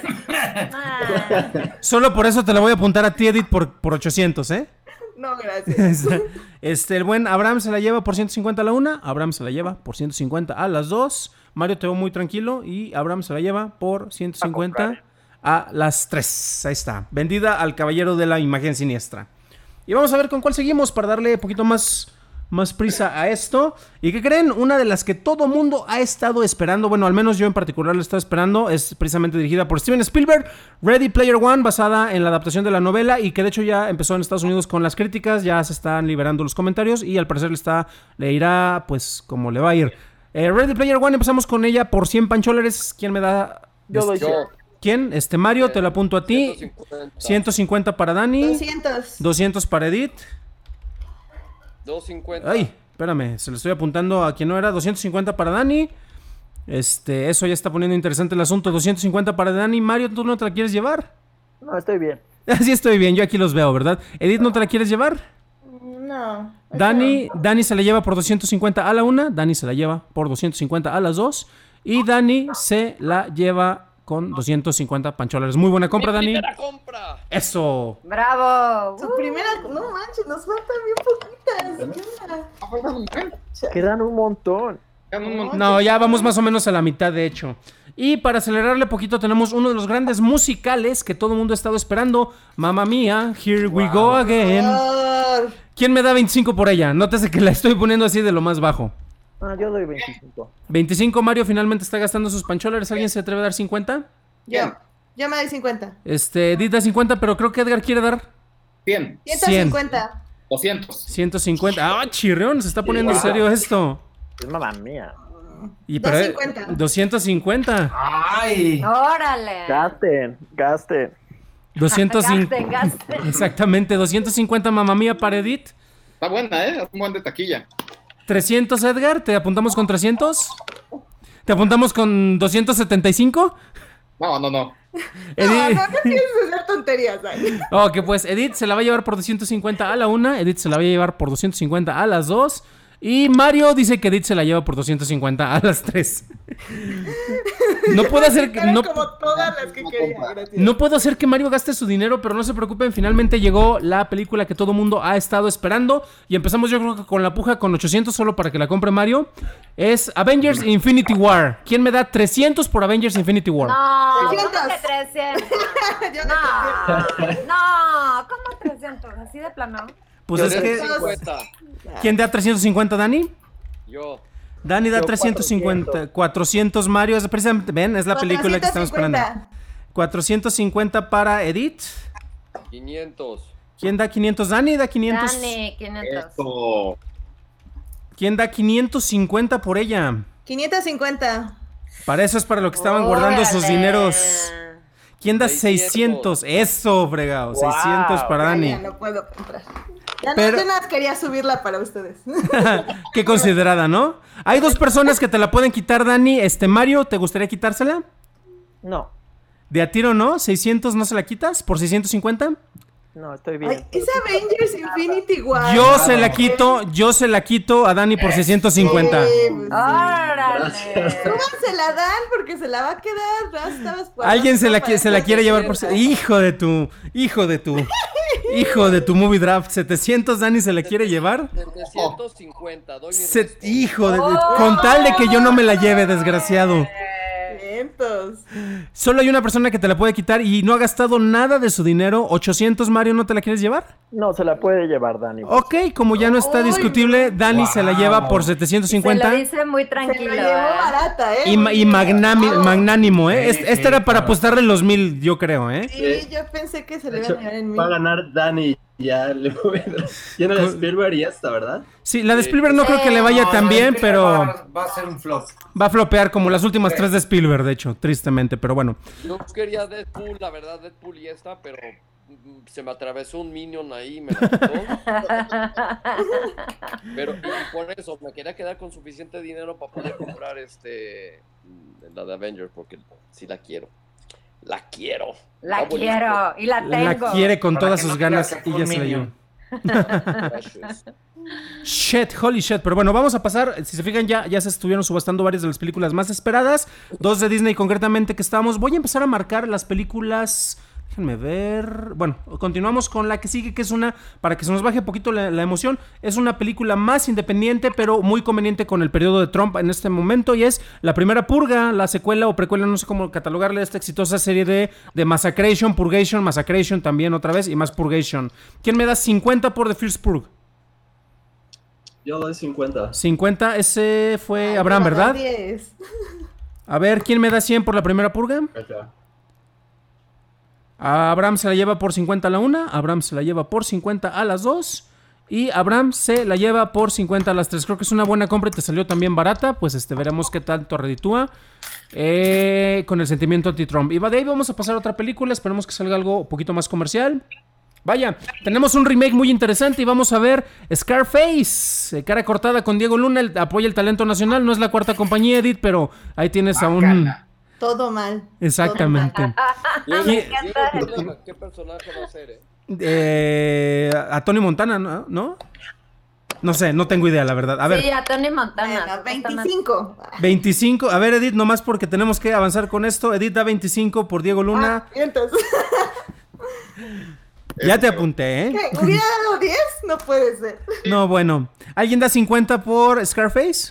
Solo por eso te la voy a apuntar a ti, Edith, por, por ochocientos, ¿eh? No, gracias. Este, el buen Abraham se la lleva por ciento cincuenta a la una, Abraham se la lleva por ciento cincuenta a las dos, Mario te veo muy tranquilo y Abraham se la lleva por ciento cincuenta a las tres. Ahí está, vendida al caballero de la imagen siniestra. Y vamos a ver con cuál seguimos para darle un poquito más, más prisa a esto. ¿Y qué creen? Una de las que todo mundo ha estado esperando, bueno, al menos yo en particular la estaba esperando, es precisamente dirigida por Steven Spielberg, Ready Player One, basada en la adaptación de la novela y que de hecho ya empezó en Estados Unidos con las críticas, ya se están liberando los comentarios y al parecer le, está, le irá pues como le va a ir. Eh, Ready Player One, empezamos con ella por cien pancholares. ¿Quién me da? Yo doy Este, cien. ¿Quién? Este Mario, te lo apunto a ti. ciento cincuenta. ciento cincuenta para Dani. doscientos. doscientos para Edith. doscientos cincuenta. Ay, espérame, se lo estoy apuntando a quien no era. doscientos cincuenta para Dani. Este, eso ya está poniendo interesante el asunto. doscientos cincuenta para Dani. Mario, ¿tú no te la quieres llevar? No, estoy bien. Así estoy bien, yo aquí los veo, ¿verdad? Edith, ¿no te la quieres llevar? No. Dani, Dani se la lleva por doscientos cincuenta a la una. Dani se la lleva por doscientos cincuenta a las dos. Y Dani se la lleva con doscientos cincuenta pancholares. Muy buena compra, ¡Mi Dani. primera compra! Eso. ¡Bravo! Su primera. No manches, nos faltan bien poquitas. Quedan un montón. No, ya vamos más o menos a la mitad, de hecho. Y para acelerarle poquito tenemos uno de los grandes musicales que todo el mundo ha estado esperando. Mamma Mía, Here We Go Again. ¿Quién me da veinticinco por ella? Nótese que la estoy poniendo así de lo más bajo. Ah, yo doy veinticinco. veinticinco, Mario finalmente está gastando sus pancholares. ¿Alguien se atreve a dar cincuenta? Yo. Yo me doy cincuenta. Este, Edith da cincuenta, pero creo que Edgar quiere dar cien. ciento cincuenta. doscientos. ciento cincuenta. ¡Ah, chirrión! Se está poniendo en serio esto. Es mamá mía. Y pero, doscientos cincuenta. doscientos cincuenta. ¡Ay! ¡Órale! Gasten, gasten. doscientos cincuenta. Gasten, gasten. Exactamente, doscientos cincuenta, mamá mía, para Edith. Está buena, ¿eh? Es un buen de taquilla. trescientos, Edgar, ¿te apuntamos con trescientos? ¿Te apuntamos con doscientos setenta y cinco? No, no, no. No, Edith. no, no quieres hacer tonterías, ay. Ok, pues Edith se la va a llevar por doscientos cincuenta a la una, Edith se la va a llevar por doscientos cincuenta a las dos y Mario dice que Edith se la lleva por doscientos cincuenta a las tres. No puedo hacer que Eran no, como todas las que quería, gracias. no puedo hacer que Mario gaste su dinero, pero no se preocupen, finalmente llegó la película que todo mundo ha estado esperando y empezamos yo creo que con la puja con ochocientos solo para que la compre Mario. Es Avengers Infinity War. ¿Quién me da trescientos por Avengers Infinity War? No, trescientos. ¿cómo que trescientos? Yo No, no, ¿cómo trescientos? ¿Así de plano? Pues Yo es que trescientos cincuenta. ¿quién da trescientos cincuenta, Dani? Yo. Dani da Yo trescientos cincuenta, cuatrocientos Mario, es precisamente, ven, es la película que estamos esperando. cuatrocientos cincuenta para Edith. quinientos. ¿Quién da quinientos? Dani da quinientos. Dani, quinientos. Esto. ¿Quién da quinientos cincuenta por ella? quinientos cincuenta. Para eso es para lo que estaban guardando sus Órale. dineros. ¿Quién da seiscientos? seiscientos. Eso, fregado. Wow. seiscientos para Ya, Dani. ya no puedo comprar. Ya no, Pero- yo nada más quería subirla para ustedes. Qué considerada, ¿no? Hay dos personas que te la pueden quitar, Dani. Este, Mario, ¿te gustaría quitársela? No, De a tiro, ¿no? ¿seiscientos no se la quitas? ¿Por seiscientos cincuenta? no, estoy bien. Ay, es Avengers Infinity War. Yo se la quito, yo se la quito a Dani por seiscientos cincuenta. Sí, pues sí. ¡Órale! ¿Cómo se la dan? Porque se la va a quedar. Ya estabas Alguien se la, para qui- se la quiere llevar por... se- Hijo de tu... Hijo de tu... Hijo de tu movie draft. ¿setecientos Dani se la quiere llevar? setecientos cincuenta. Doy mi Se- resto. hijo de... Con tal de que yo no me la lleve, desgraciado. Cientos. Solo hay una persona que te la puede quitar y no ha gastado nada de su dinero. ochocientos, Mario, ¿no te la quieres llevar? No, se la puede llevar Dani. Ok, como ya no está Uy, discutible, Dani se la Wow. lleva por setecientos cincuenta. Se lo dice muy Se tranquilo. la llevó ¿eh? barata, ¿eh? Y, ma- y magnami- magnánimo, ¿eh? Sí, Este, este sí, era para claro. apostarle los mil, yo creo, ¿eh? Sí, yo pensé que se le De iba a hecho, llevar en mí. va a ganar Dani. Ya le voy a... Tiene la Spielberg y esta, ¿verdad? Sí, la de Sí. Spielberg no creo que le vaya No, tan no, bien, es que pero Va, va a ser un flop. va a flopear como las últimas tres de Spielberg, de hecho, tristemente, pero bueno. Yo quería Deadpool, la verdad, Deadpool y esta, pero mm, se me atravesó un Minion ahí y me la quitó. Pero y por eso me quería quedar con suficiente dinero para poder comprar este mm, la de Avengers, porque sí la quiero. La quiero. La Está bonito. quiero y la tengo. La quiere con Para todas que sus no ganas digas que y fue ya se la Minion. llevó. Shit, holy shit. Pero bueno, vamos a pasar. Si se fijan, ya, ya se estuvieron subastando varias de las películas más esperadas. Dos de Disney concretamente que estábamos. Voy a empezar a marcar las películas. Déjenme ver. Bueno, continuamos con la que sigue, que es una, para que se nos baje un poquito la, la emoción, es una película más independiente, pero muy conveniente con el periodo de Trump en este momento, y es La Primera Purga, la secuela o precuela, no sé cómo catalogarle, esta exitosa serie de, de Massacration, Purgation, Massacration también otra vez, y más Purgation. ¿Quién me da cincuenta por The First Purge? Yo doy cincuenta. cincuenta, ese fue Ay, Abraham, ¿verdad? diez. A ver, ¿quién me da cien por La Primera Purga? Okay. A Abraham se la lleva por cincuenta a la una, Abraham se la lleva por cincuenta a las dos y Abraham se la lleva por cincuenta a las tres. Creo que es una buena compra y te salió también barata, pues este veremos qué tanto reditúa eh, con el sentimiento anti-Trump. Y de ahí vamos a pasar a otra película, esperemos que salga algo un poquito más comercial. Vaya, tenemos un remake muy interesante y vamos a ver Scarface, eh, cara cortada con Diego Luna, el, apoya el talento nacional, no es la cuarta compañía, Edith, pero ahí tienes a un... Todo mal. Exactamente. Todo mal. Y, y, ¿Qué personaje va a ser? Eh? Eh, a Tony Montana, ¿no? ¿no? No sé, no tengo idea, la verdad. A ver. Sí, a Tony Montana. Bueno, veinticinco. veinticinco. A ver, Edith, nomás porque tenemos que avanzar con esto. Edith da veinticinco por Diego Luna. Ah, entonces. Ya te apunté, ¿eh? ¿Qué? ¿Hubiera dado diez? No puede ser. No, bueno. ¿Alguien da cincuenta por Scarface?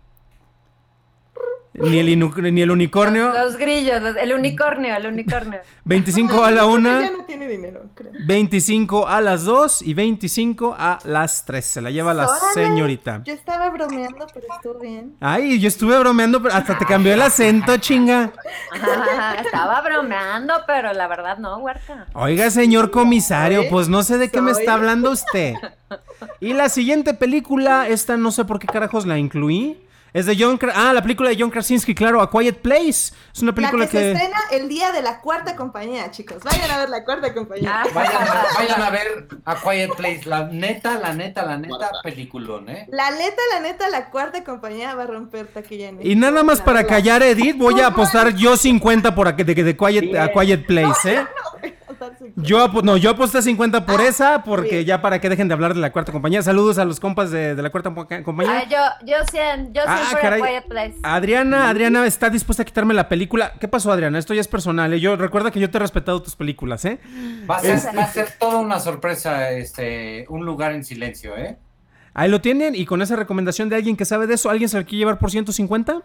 Ni el, inu- ni el unicornio. Los, los grillos, los, el unicornio, el unicornio. veinticinco a la una. Ya no tiene dinero, creo. veinticinco a las dos y veinticinco a las tres. Se la lleva la Órale, señorita. Yo estaba bromeando, pero estuvo bien. Ay, yo estuve bromeando, pero hasta te cambió el acento, chinga. Ajá, estaba bromeando, pero la verdad no, huerta. Oiga, señor comisario, ¿Soy? pues no sé de qué me ¿Soy? está hablando usted. Y la siguiente película, esta no sé por qué carajos la incluí. Es de John... Kra- ah, la película de John Krasinski, claro, A Quiet Place. Es una película la que, que... se estrena el día de la cuarta compañía, chicos. Vayan a ver la cuarta compañía. Ah. Vayan a, vayan a ver A Quiet Place, la neta, la neta, la neta, peliculón, ¿eh? La neta, la neta, la cuarta compañía va a romper taquilla en Y nada más la para verdad. callar a Edith, voy a apostar yo cincuenta por a, de, de, de Quiet, A Quiet Place, ¿eh? Yo, ap- no, yo aposté cincuenta por Ah, esa, porque bien. ya para que dejen de hablar de la cuarta compañía. Saludos a los compas de, de la cuarta po- compañía. Ay, yo, yo cien, yo Ah, siempre caray. a Quiet Place. Adriana, Adriana está dispuesta a quitarme la película. ¿Qué pasó, Adriana? Esto ya es personal, ¿eh? Yo recuerda que yo te he respetado tus películas, ¿eh? Va a ser, va a ser toda una sorpresa, este, Un Lugar en Silencio, ¿eh? Ahí lo tienen, y con esa recomendación de alguien que sabe de eso, ¿alguien se la quiere llevar por ciento cincuenta?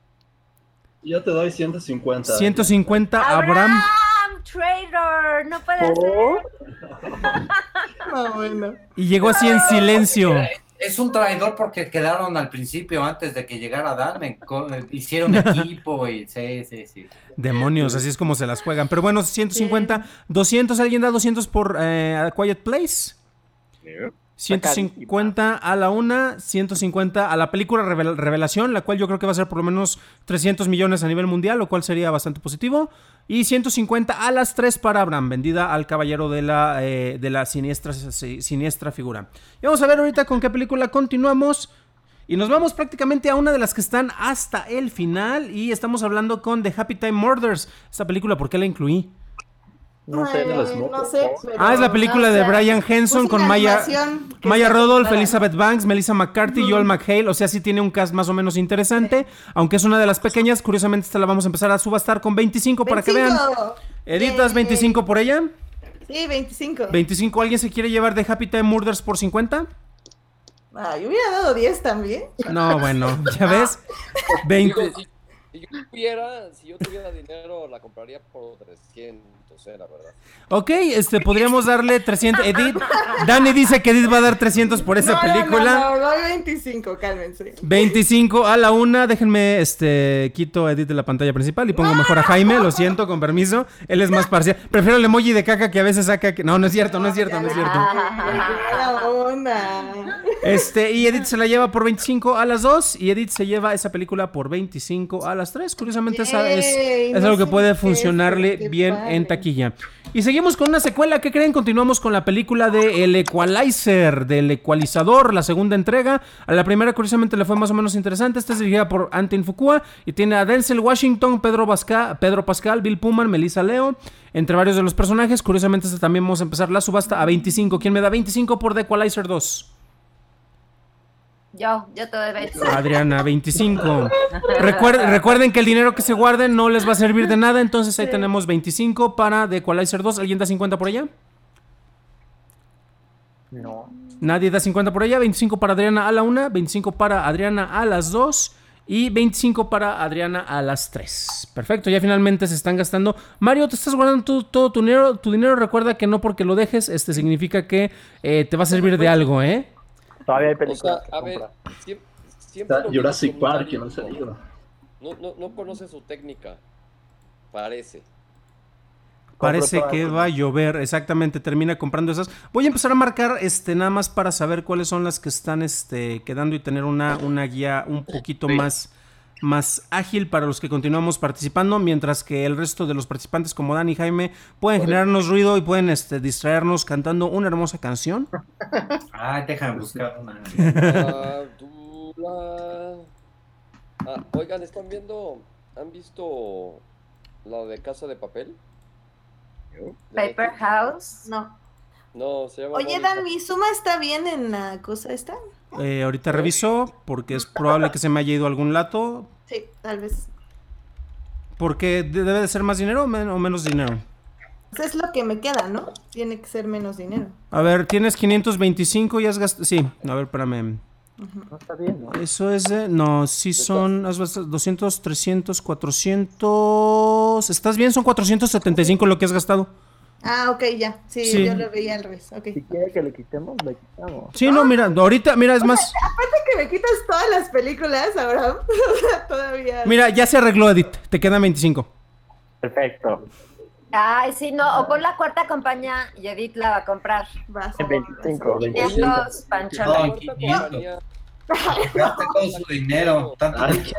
Yo te doy ciento cincuenta. ciento cincuenta, Abraham. Abraham, traitor, no puede ser. No, bueno. Y llegó así en silencio. Es un traidor porque quedaron al principio, antes de que llegara Dan, en co- hicieron equipo y sí, sí, sí. Demonios, así es como se las juegan. Pero bueno, ciento cincuenta, doscientos, ¿alguien da doscientos por eh, A Quiet Place? ciento cincuenta a la una, ciento cincuenta a la película Revel- Revelación, la cual yo creo que va a ser por lo menos trescientos millones a nivel mundial, lo cual sería bastante positivo. Y ciento cincuenta a las tres para Abraham, vendida al caballero de la, eh, de la siniestra, si- siniestra figura. Y vamos a ver ahorita con qué película continuamos. Y nos vamos prácticamente a una de las que están hasta el final. Y estamos hablando con The Happy Time Murders. Esta película, ¿por qué la incluí? No sé, Ay, de los no mocos, sé. ¿no? pero- Ah, es la película no de sé. Brian Henson Puse con una Maya, animación que Maya está Rodolph, clara. Elizabeth Banks, Melissa McCarthy, Joel McHale. O sea, sí tiene un cast más o menos interesante. Aunque es una de las pequeñas. Curiosamente, esta la vamos a empezar a subastar con veinticinco para que vean. veinticinco. Editas Yay. veinticinco por ella. Sí, veinticinco. veinticinco. ¿Alguien se quiere llevar de Happy Time Murders por cincuenta? Ah, yo hubiera dado diez también. No, bueno, ya ves. veinte. Digo, si, si yo tuviera, si yo tuviera dinero, la compraría por trescientos, eh, la verdad. Ok, este, podríamos darle trescientos. Edith, Dani dice que Edith va a dar trescientos por esa No, película. No, no, no, doy veinticinco, cálmense. veinticinco a la una, déjenme, este, quito a Edith de la pantalla principal y pongo mejor a Jaime, lo siento, con permiso, él es más parcial, prefiero el emoji de caca que a veces saca, que... no, no es cierto, no es cierto, no es cierto. Buena onda. Este, y Edith se la lleva por veinticinco a las dos y Edith se lleva esa película por veinticinco a las tres. Curiosamente esa es, Yay, es no algo que sé puede qué funcionarle es, qué bien padre. en taquilla. Y seguimos con una secuela. ¿Qué creen? Continuamos con la película de El Equalizer, del Ecualizador, la segunda entrega. A la primera curiosamente le fue más o menos interesante. Esta es dirigida por Antoine Fuqua y tiene a Denzel Washington, Pedro, Pascal, Pedro Pascal, Bill Pullman, Melissa Leo, entre varios de los personajes. Curiosamente esta también vamos a empezar la subasta a veinticinco. ¿Quién me da veinticinco por The Equalizer dos? Yo, yo te doy veinticinco. Adriana, veinticinco. Recuerden, recuerden que el dinero que se guarden no les va a servir de nada, entonces ahí tenemos veinticinco para The Equalizer dos. ¿Alguien da cincuenta por allá? No. Nadie da cincuenta por allá. veinticinco para Adriana a la una, veinticinco para Adriana a las dos y veinticinco para Adriana a las tres. Perfecto, ya finalmente se están gastando. Mario, te estás guardando tu- todo tu dinero. Tu dinero, recuerda que no porque lo dejes, este significa que eh, te va a servir de algo, ¿eh? Todavía hay O sea, películas que a ver, comprar. siempre, siempre Está lo digo Jurassic con un Park, que no amigo. se diga. No, no, no conoce su técnica, parece. Parece Compro que todas. va a llover, exactamente, termina comprando esas. Voy a empezar a marcar este nada más para saber cuáles son las que están este quedando y tener una, una guía un poquito Sí. más, más ágil para los que continuamos participando, mientras que el resto de los participantes como Dan y Jaime pueden generarnos ruido y pueden este, distraernos cantando una hermosa canción. Ay, déjame buscar una. Ah, tú la- Ah, oigan, ¿están viendo? ¿Han visto la de Casa de Papel? ¿De Paper Netflix? House. No. No, se llama. Oye, Mónica. Dan, ¿mi suma está bien en la cosa esta? Eh, ahorita reviso porque es probable que se me haya ido algún lato. Sí, tal vez. Porque de- debe de ser más dinero o, men- o menos dinero. Pues es lo que me queda, ¿no? Tiene que ser menos dinero. A ver, tienes quinientos veinticinco y has gastado... Sí, a ver, espérame. No está bien, ¿no? Eso es de... No, sí son... has gastado doscientos, trescientos, cuatrocientos... ¿Estás bien? Son cuatrocientos setenta y cinco lo que has gastado. Ah, ok, ya. Sí, Sí. yo lo veía al revés. Ok. Si quiere que le quitemos, le quitamos. Sí, no, mira, ahorita, mira, es más... Aparte que me quitas todas las películas, Abraham. Todavía. Mira, ya se arregló, Edith. Te quedan veinticinco. Perfecto. Ay, sí, no, o con la cuarta compañía y Edith la va a comprar. Vas. En veinticinco. quinientos panchones. No, La cuarta quinientos. compañía- Gasta todo su dinero. Tanto Ay,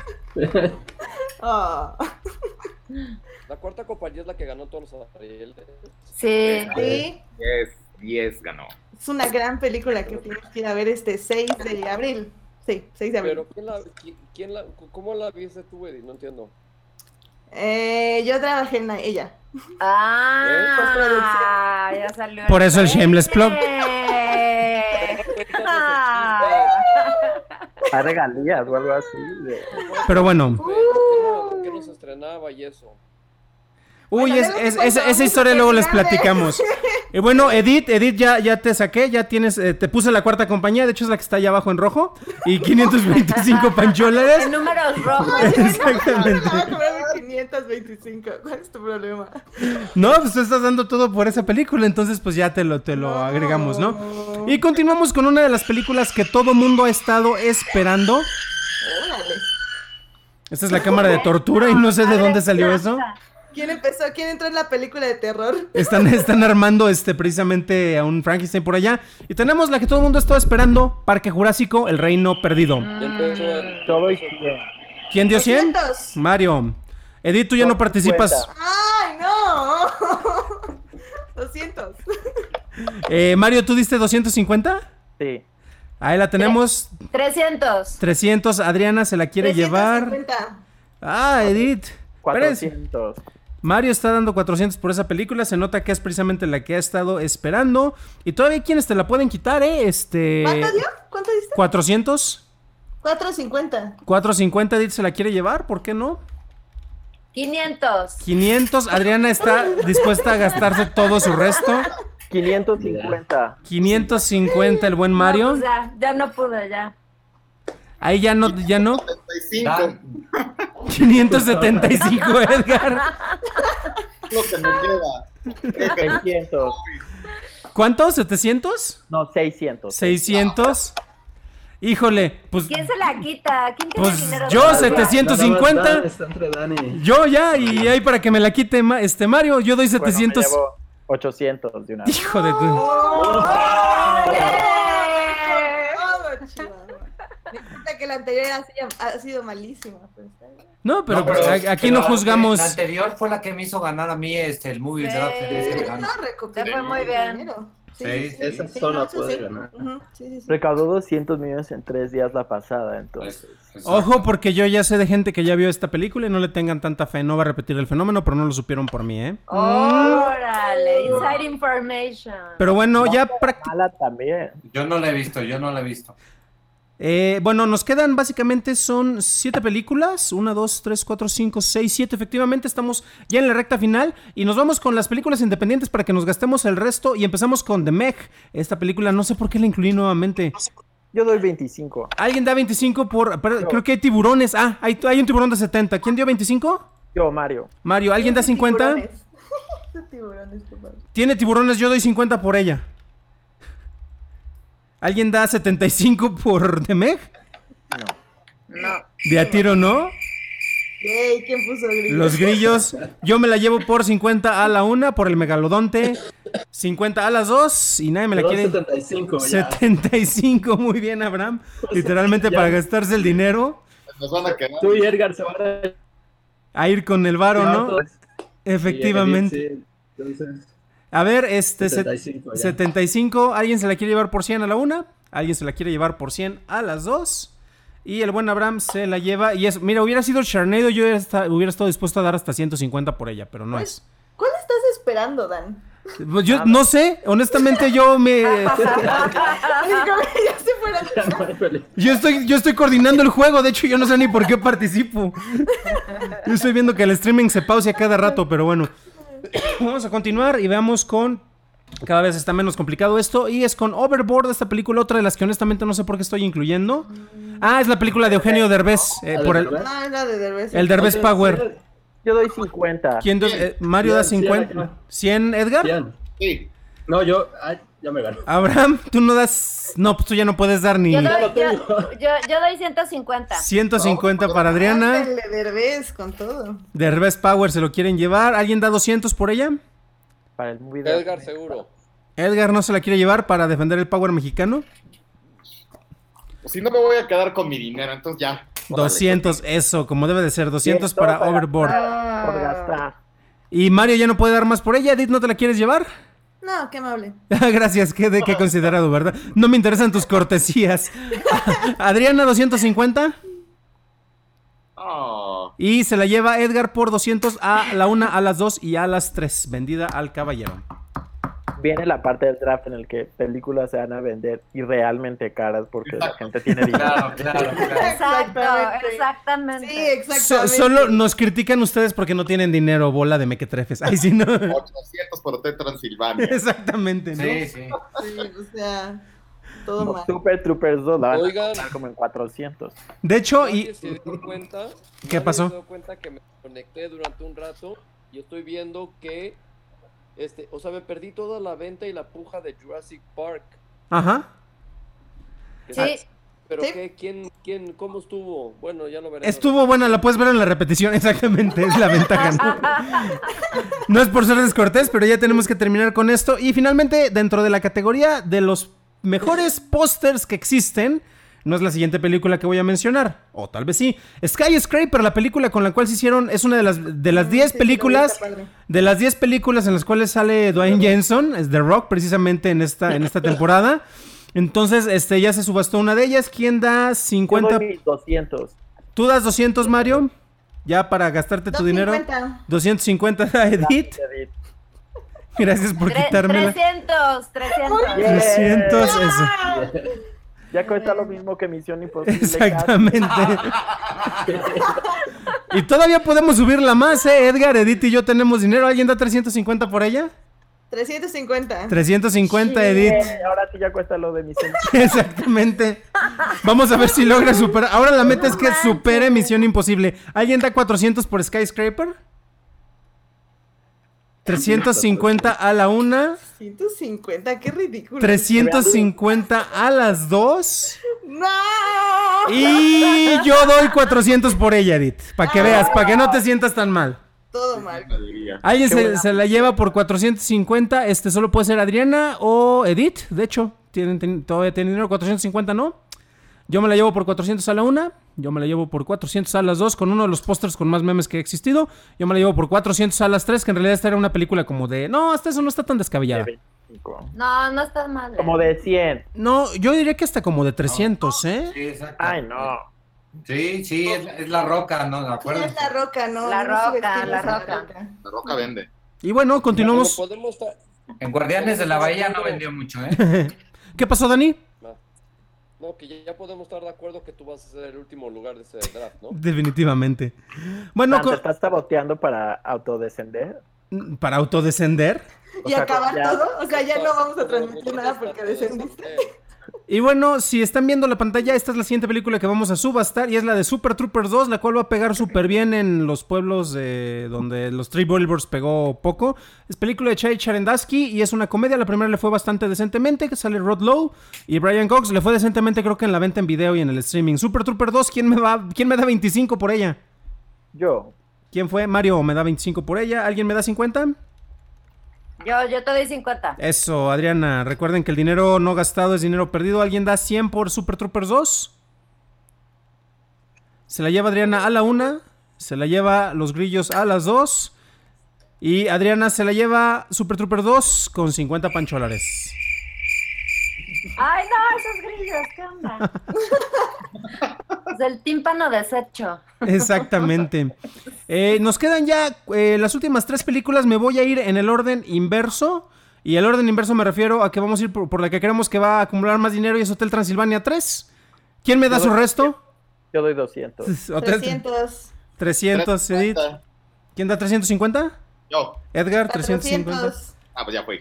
Oh. La cuarta compañía es la que ganó todos los Arieles. Sí. Sí, diez, diez ganó. es una gran película que tienes que ir a ver este seis de abril. Sí, seis de abril. Pero ¿quién la, qui- quién la, ¿cómo la viste tú, Eddie? No entiendo. Eh, yo trabajé en la- ella. Ah, ya salió. Por eso el shameless plug. Ah. Hay regalías o algo así. de- Pero bueno. ¿Por qué no, por qué no se estrenaba y eso? Uy, Bueno, es- luego es- cuando esa, esa vamos a historia luego les terminar de- platicamos. Y bueno, Edith, Edith ya, ya te saqué, ya tienes, eh, te puse la cuarta compañía, de hecho es la que está allá abajo en rojo, y quinientos veinticinco pancholes. En números rojos. Exactamente. Ah, cobrarme quinientos veinticinco. ¿Cuál es tu problema? No, pues tú estás dando todo por esa película, entonces pues ya te lo, te lo agregamos, ¿no? Y continuamos con una de las películas que todo mundo ha estado esperando. Órale. Esta es la cámara de tortura y no sé de dónde salió eso. ¿Quién empezó? ¿Quién entró en la película de terror? Están, están armando este precisamente a un Frankenstein por allá. Y tenemos la que todo el mundo estaba esperando, Parque Jurásico, El Reino Perdido. Ya empezó el- Todo y cien. ¿Quién dio cien? doscientos. Mario. Edith, tú ya no participas. cincuenta. ¡Ay, no! doscientos. Eh, Mario, ¿tú diste doscientos cincuenta? Sí. Ahí la tenemos. trescientos. trescientos. Adriana se la quiere llevar. trescientos cincuenta. Ah, Edith. Espérense. cuatrocientos. Mario está dando cuatrocientos por esa película. Se nota que es precisamente la que ha estado esperando. Y todavía hay quienes te la pueden quitar, ¿eh? Este. ¿Cuánto dio? ¿Cuánto diste? cuatrocientos. cuatrocientos cincuenta. cuatrocientos cincuenta. Edith se la quiere llevar. ¿Por qué no? quinientos. quinientos. Adriana está dispuesta a gastarse todo su resto. quinientos cincuenta. quinientos cincuenta el buen No, Mario. pues ya, ya no pude, ya. Ahí ya no, ya no. setenta y cinco, Dan, quinientos setenta y cinco, Edgar. lo que me queda. seiscientos. ¿Cuánto? ¿setecientos? No, seiscientos. ¿seiscientos? Híjole, pues, ¿Quién se la quita? ¿Quién tiene pues dinero? yo para- setecientos Nada más cincuenta. Dan, está entre Dan y... Yo ya, y ahí para que me la quite ma- este Mario, yo doy Bueno, me setecientos. llevo ochocientos de una vez. Hijo de tu. ¡Eh! la anterior ha sido, ha sido malísima. Pero está bien. No, pero, No, pues, pero- a- aquí pero no juzgamos. La anterior fue la que me hizo ganar a mí este, el movie Sí. draft. en este Sí, gano. no, recuperó Te fue muy bien. dinero. Sí, Esa sí, sola no, eso puede sí. ganar. Ujú, sí, sí, sí. Recaudó doscientos millones en tres días la pasada, entonces. Pues, Ojo, porque yo ya sé de gente que ya vio esta película y no le tengan tanta fe. No va a repetir el fenómeno, pero no lo supieron por mí, ¿eh? Órale, inside information. Pero bueno, ya prácticamente. Mala también. Yo no la he visto, yo no la he visto. Eh, bueno, nos quedan básicamente son siete películas. Una, dos, tres, cuatro, cinco, seis, siete. Efectivamente, estamos ya en la recta final. Y nos vamos con las películas independientes para que nos gastemos el resto. Y empezamos con The Meg. Esta película, no sé por qué la incluí nuevamente. Yo doy veinticinco. Alguien da veinticinco por. pero creo que hay tiburones. Ah, hay, hay un tiburón de setenta. ¿Quién dio veinticinco? Yo, Mario. Mario, ¿alguien da cincuenta? Tiburones. Tiburones, por favor. Tiene tiburones, yo doy cincuenta por ella. ¿Alguien da setenta y cinco por The Meg? No. De a tiro, ¿no? Yay, ¿quién puso grillo? Los grillos. Yo me la llevo por cincuenta a la una, por el megalodonte. cincuenta a las dos y nadie me la Dos quiere. setenta y cinco ya. setenta y cinco, muy bien, Abraham. Literalmente Ya. para gastarse el dinero. Nos van a quedar. Tú y Edgar se van a... A ir con el varo, ¿no? Efectivamente. Sí, entonces, A ver, este. set- setenta y cinco ya. setenta y cinco. ¿Alguien se la quiere llevar por cien a la una? ¿Alguien se la quiere llevar por cien a las dos? Y el buen Abraham se la lleva. Y es, mira, hubiera sido Sharknado, yo hubiera, esta- hubiera estado dispuesto a dar hasta ciento cincuenta por ella, pero no es. ¿Cuál estás esperando, Dan? Pues yo no sé, honestamente yo me. Ay, como ya se fueron. Ya no hay película. Yo estoy, yo estoy coordinando el juego, de hecho yo no sé ni por qué participo. Yo estoy viendo que el streaming se pausa a cada rato, pero bueno. Vamos a continuar y veamos con... Cada vez está menos complicado esto. Y es con Overboard, esta película, otra de las que honestamente no sé por qué estoy incluyendo. Ah, es la película de Eugenio Derbez. eh, por el, No, es la de Derbez. el Derbez Power. Yo doy cincuenta. ¿Quién dos- eh, Mario da cien, cincuenta. cien, ¿cien, Edgar? Cien. Sí. No, yo... Ay, ya me ganó. Abraham, tú no das... No, pues tú ya no puedes dar ni Yo Ya doy, lo yo, tengo. yo, yo doy ciento cincuenta. ciento cincuenta para Adriana. Ándale, Derbez con todo. Derbez Power se lo quieren llevar. ¿Alguien da doscientos por ella? Para el movie draft. Edgar, seguro. Edgar no se la quiere llevar para defender el Power mexicano. Pues si no me voy a quedar con mi dinero, entonces ya. doscientos, eso, como debe de ser. doscientos Bien, para todo para Overboard. Por gastar. Y Mario ya no puede dar más por ella. Edith, ¿no te la quieres llevar? No, qué amable. Gracias, qué, de qué considerado, ¿verdad? No me interesan tus cortesías. Adriana, doscientos cincuenta. Oh. Y se la lleva Edgar por doscientos a la una, a las dos y a las tres. Vendida al caballero. Viene la parte del draft en el que películas se van a vender irrealmente caras porque la gente tiene dinero. Claro, claro, claro. Exacto, Exactamente. exactamente. Sí, So- exactamente. solo nos critican ustedes porque no tienen dinero, bola de mequetrefes. Ay, sí, no. ochocientos por Hotel Transilvania. Exactamente, ¿no? Sí, sí. Sí, o sea, todo Los mal. Super Troopers dos la van Oigan. a costar como en cuatrocientos. De hecho, Nadie y... se dio cuenta. ¿Qué nadie pasó? se dio cuenta que me conecté durante un rato y estoy viendo que, este, o sea, me perdí toda la venta y la puja de Jurassic Park. Ajá. Que Sí. es- Pero Sí. qué, quién, quién, cómo estuvo. Bueno, ya lo veremos. Estuvo buena, la puedes ver en la repetición, exactamente, es la ventaja. ¿no? No es por ser descortés, pero ya tenemos que terminar con esto. Y finalmente, dentro de la categoría de los mejores pósters que existen, no es la siguiente película que voy a mencionar, o tal vez sí. Skyscraper, la película con la cual se hicieron, es una de las de las diez Sí, películas, está padre. de las diez películas en las cuales sale Dwayne Johnson, es The Rock, precisamente en esta, en esta temporada. Entonces, este, ya se subastó una de ellas. ¿Quién da Yo cincuenta? doy mis doscientos. ¿Tú das doscientos, Mario? Ya para gastarte tu dinero. doscientos cincuenta. doscientos cincuenta da Edith. Edith. Gracias por Tre- quitármela. trescientos, trescientos. Bien. trescientos, eso. Ya cuesta lo mismo que Misión Imposible. Exactamente. Y todavía podemos subirla más, ¿eh? Edgar, Edith y yo tenemos dinero. ¿Alguien da trescientos cincuenta por ella? trescientos cincuenta. trescientos cincuenta, Bien, Edith. ahora sí ya cuesta lo de Misión. Exactamente. Vamos a ver si logra superar. Ahora la meta es que supere Misión Imposible. ¿Alguien da cuatrocientos por Skyscraper? trescientos cincuenta a la una. ciento cincuenta, qué ridículo. trescientos cincuenta a las dos. ¡No! Y yo doy cuatrocientos por ella, Edith. Para que veas, para que no te sientas tan mal. Todo mal. Alguien Qué se, buena. se la lleva por cuatrocientos cincuenta. Este solo puede ser Adriana o Edith. De hecho, tienen, tienen- todavía tienen dinero. cuatrocientos cincuenta, ¿no? Yo me la llevo por cuatrocientos a la una. Yo me la llevo por cuatrocientos a las dos, con uno de los pósters con más memes que ha existido. Yo me la llevo por cuatrocientos a las tres, que en realidad esta era una película como de... No, hasta eso no está tan descabellada. De veinticinco. No, no está mal. ¿eh? Como de cien. No, yo diría que hasta como de trescientos, ¿eh? Sí, exacto. Ay, no. Sí, sí, es, es la roca, ¿no? ¿De Sí, acuerdo? es la roca, ¿no? La no Roca, subestimes la a Roca. La roca vende. Y bueno, continuamos. Pero podemos estar- En Guardianes de la Bahía no vendió mucho, ¿eh? ¿Qué pasó, Dani? No, no, que ya, ya podemos estar de acuerdo que tú vas a ser el último lugar de ese draft, ¿no? Definitivamente. Bueno, ¿Te co- estás saboteando para autodescender? para autodescender. O Y sea, acabar ya- todo. O sea, ya no vamos a transmitir nada porque descendiste. Y bueno, si están viendo la pantalla, esta es la siguiente película que vamos a subastar y es la de Super Troopers dos, la cual va a pegar súper bien en los pueblos eh, donde los Three Billboards pegó poco. Es película de Chai Charendaski y es una comedia. La primera le fue bastante decentemente, que sale Rod Lowe y Brian Cox. Le fue decentemente, creo que en la venta en video y en el streaming. Super Troopers dos, ¿quién me va, quién me da veinticinco por ella? Yo. ¿Quién fue? Mario me da veinticinco por ella. ¿Alguien me da cincuenta? Yo, yo te doy cincuenta. Eso, Adriana. Recuerden que el dinero no gastado es dinero perdido. ¿Alguien da cien por Super Troopers dos? Se la lleva Adriana a la una. Se la lleva Los Grillos a las dos. Y Adriana se la lleva Super Troopers dos con cincuenta pancholares. Ay, no, esos grillos, ¿qué onda? Es el tímpano deshecho. Exactamente. Eh, nos quedan ya eh, las últimas tres películas. Me voy a ir en el orden inverso. Y el orden inverso me refiero a que vamos a ir por, por la que creemos que va a acumular más dinero y es Hotel Transilvania tres. ¿Quién me da su resto? Yo doy doscientos. Hotel trescientos. trescientos, Edith. ¿Quién da trescientos cincuenta? Yo. Edgar, trescientos cincuenta. cuatrocientos. Ah, pues ya fui.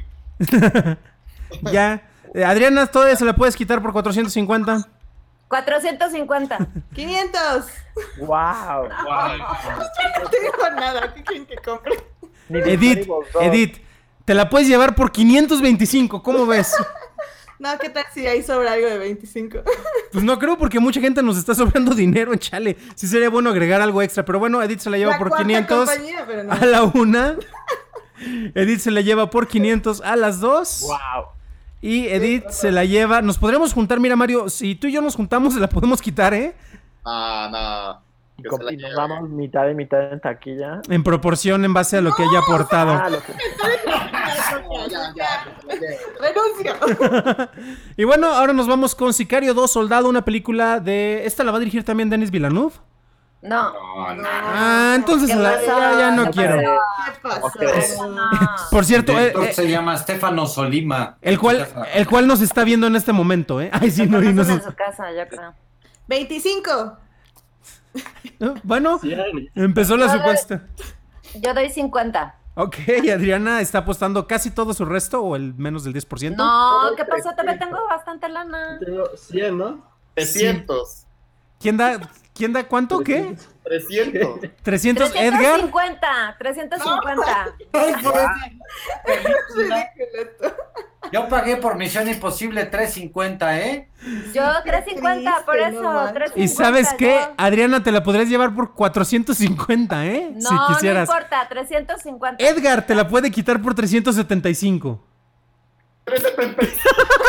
Ya. Eh, Adriana, todavía se la puedes quitar por cuatrocientos cincuenta. cuatrocientos cincuenta. quinientos. ¡Wow! No tengo nada. ¿Qué quieren que compre? Ni de Edith, Incredibles dos. Edith, te la puedes llevar por quinientos veinticinco. ¿Cómo ves? No, ¿qué tal si ahí sobra algo de veinticinco? Pues no creo porque mucha gente nos está sobrando dinero, chale. Sí sería bueno agregar algo extra. Pero bueno, Edith se la lleva La por cuarta quinientos compañía, pero no. a la una. Edith se la lleva por quinientos a las dos. ¡Wow! Y Edith se la lleva. Nos podríamos juntar, mira Mario, si tú y yo nos juntamos se la podemos quitar, ¿eh? Ah, no. Y Que com- se la y nos lleve. vamos mitad y mitad en taquilla. En proporción en base a lo que haya aportado. Ah, lo que- Ya, ya, ya, ya. Renuncio. Y bueno, ahora nos vamos con Sicario dos, Soldado, una película de... ¿Esta la va a dirigir también Denis Villeneuve? No. No, no. Ah, entonces ¿Qué la- pasó? ya, ya no ¿Qué quiero. pasó? ¿Qué pasó? Ok. No. Por cierto, El eh, director eh, se llama Stefano Solima. el, cual, el cual nos está viendo en este momento, ¿eh? Ay, sí, no, y Estamos nos- en su casa, yo creo. veinticinco. Bueno, cien. empezó la No, supuesta. Yo doy cincuenta. Ok, Adriana está apostando casi todo su resto o el menos del diez por ciento. No, ¿qué pasó? Todavía tengo bastante lana. Tengo cien, ¿no? trescientos. ¿Quién da, ¿Quién da cuánto? ¿Qué? trescientos. ¿trescientos Edgar? trescientos cincuenta. trescientos cincuenta. Ay, por eso. Ridículo esto. Yo pagué por Misión Imposible tres cincuenta, ¿eh? Yo trescientos cincuenta, por triste, eso. no manches. trescientos ¿Y cincuenta, sabes qué? yo. Adriana, te la podrías llevar por cuatrocientos cincuenta, ¿eh? No, si no quisieras. importa, trescientos cincuenta. Edgar te la puede quitar por trescientos setenta y cinco. trescientos setenta y cinco.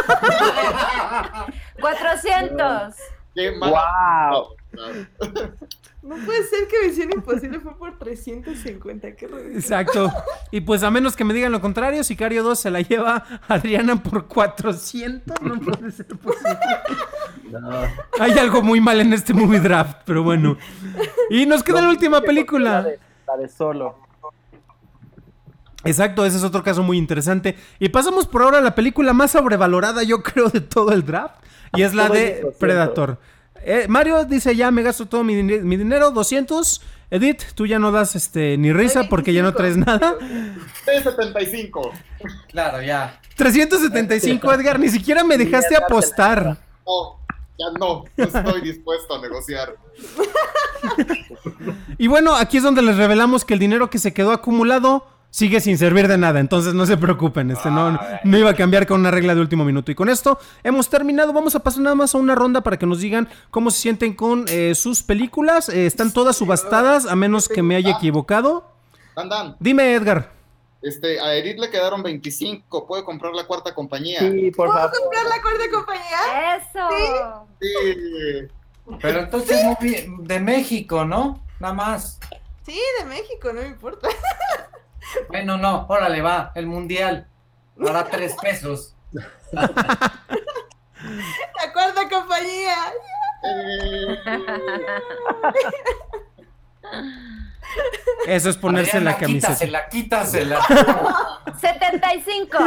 cuatrocientos. Qué mal. ¡Wow! No, no. No puede ser que Misión Imposible fue por trescientos cincuenta. Qué ridículo. Exacto. Y pues a menos que me digan lo contrario, Sicario dos se la lleva Adriana por cuatrocientos. No puede ser posible. No. Hay algo muy mal en este movie draft, pero bueno. Y nos queda la última La película. de, la de Solo. Exacto, ese es otro caso muy interesante. Y pasamos por ahora a la película más sobrevalorada, yo creo, de todo el draft. Y es la Todo el de doscientos. Predator. Eh, Mario dice, ya me gasto todo mi, din- mi dinero, doscientos. Edith, tú ya no das este ni risa Doy porque ya no traes veinticinco. nada. trescientos setenta y cinco. Claro, ya. trescientos setenta y cinco, Edgar, ni siquiera me dejaste apostar. No, ya no. No estoy dispuesto a negociar. Y bueno, aquí es donde les revelamos que el dinero que se quedó acumulado sigue sin servir de nada, entonces no se preocupen, este no, no iba a cambiar con una regla de último minuto. Y con esto hemos terminado, vamos a pasar nada más a una ronda para que nos digan cómo se sienten con eh, sus películas. Eh, están todas subastadas, a menos que me haya equivocado. Dan, Dan. Dime, Edgar. Este, a Edith le quedaron veinticinco. Puede comprar la cuarta compañía. Sí, por ¿Puedo favor. comprar la cuarta compañía? Eso. Sí. Sí. Pero entonces movie de México, ¿no? Nada más. Sí, de México, no me importa. Bueno, no, órale, va, el mundial. Para tres pesos. La cuarta compañía. Eso es ponerse Adriana, la camiseta. Quítasela, quítasela. setenta y cinco.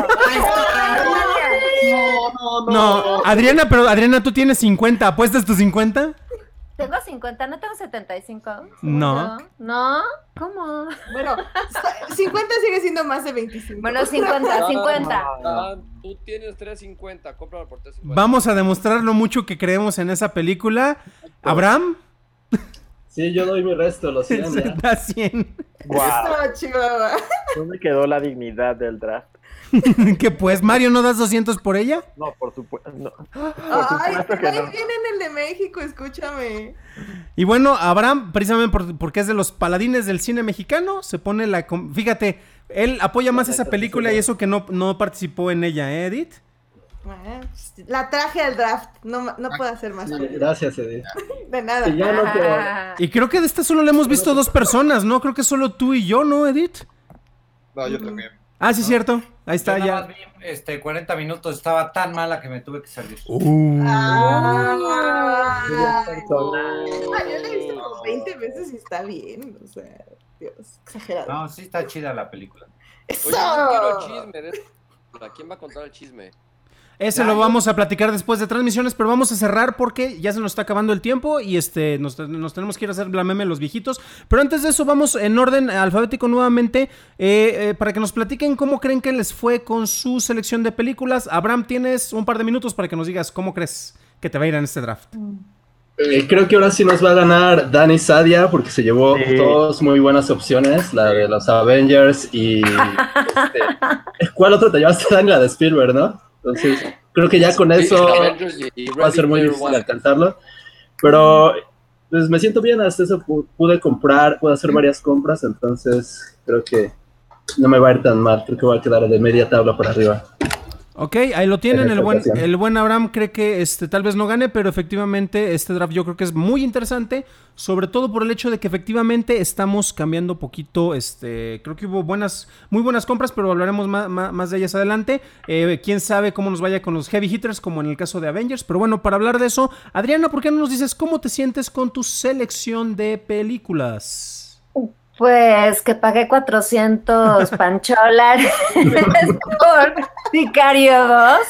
No, no, No, Adriana, pero Adriana, tú tienes cincuenta. ¿Apuestas tus cincuenta? Tengo cincuenta, ¿no tengo setenta y cinco? No. ¿No? ¿Cómo? Bueno, cincuenta sigue siendo más de veinticinco. Bueno, cincuenta, cincuenta. Ah, tú tienes trescientos cincuenta, cómpralo por trescientos cincuenta. Vamos a demostrar lo mucho que creemos en esa película. ¿Abraham? Sí, yo doy mi resto, lo cien Se ya. da cien. Wow. Eso, Chihuahua. ¿Dónde quedó la dignidad del draft? ¿Qué pues, Mario, no das doscientos por ella? No, por supuesto. No. Por Ay, supuesto que ahí no. viene en el de México, escúchame. Y bueno, Abraham, precisamente por- porque es de los paladines del cine mexicano, se pone la... com- Fíjate, él apoya más esa película y eso que no, no participó en ella, ¿eh, Edith? Ah, La traje al draft, no, no puedo hacer más. Sí, gracias, Edith. De nada. Y ya no te... Ah, Y creo que de esta solo le hemos visto dos personas, ¿no? Creo que solo tú y yo, ¿no, Edith? No, yo también. Ah, sí, cierto. Ahí está, Yo nada más ya. vi, este, cuarenta minutos, estaba tan mala que me tuve que salir. Uh. Ah, Ya Ay, personal. yo la he visto como veinte veces y está bien. O sea, Dios, exagerado. No, sí está chida la película. ¡Eso! Oye, yo quiero chisme. de- ¿A quién va a contar el chisme? Ese lo vamos a platicar después de transmisiones, pero vamos a cerrar porque ya se nos está acabando el tiempo y este nos, nos tenemos que ir a hacer la meme los viejitos. Pero antes de eso vamos en orden alfabético nuevamente eh, eh, para que nos platiquen cómo creen que les fue con su selección de películas. Abraham, tienes un par de minutos para que nos digas cómo crees que te va a ir en este draft. Eh, creo que ahora sí nos va a ganar Dani Sadia porque se llevó Sí. dos muy buenas opciones, la de los Avengers y... este, ¿cuál otro te llevaste, Dani? La de Spielberg, ¿no? Entonces, creo que ya con Sí, eso Avengers y- y va a ser Ready muy Player difícil One. alcanzarlo. Pero pues me siento bien, hasta eso pu- pude comprar, pude hacer varias compras, entonces creo que no me va a ir tan mal, creo que voy a quedar de media tabla para arriba. Ok, ahí lo tienen, En el esta buen, ocasión. el buen Abraham cree que este tal vez no gane, pero efectivamente este draft yo creo que es muy interesante, sobre todo por el hecho de que efectivamente estamos cambiando poquito, este, creo que hubo buenas, muy buenas compras, pero hablaremos más, más de ellas adelante. Eh, quién sabe cómo nos vaya con los heavy hitters, como en el caso de Avengers, pero bueno, para hablar de eso, Adriana, ¿por qué no nos dices cómo te sientes con tu selección de películas? pues que pagué cuatrocientos pancholas por Sicario dos.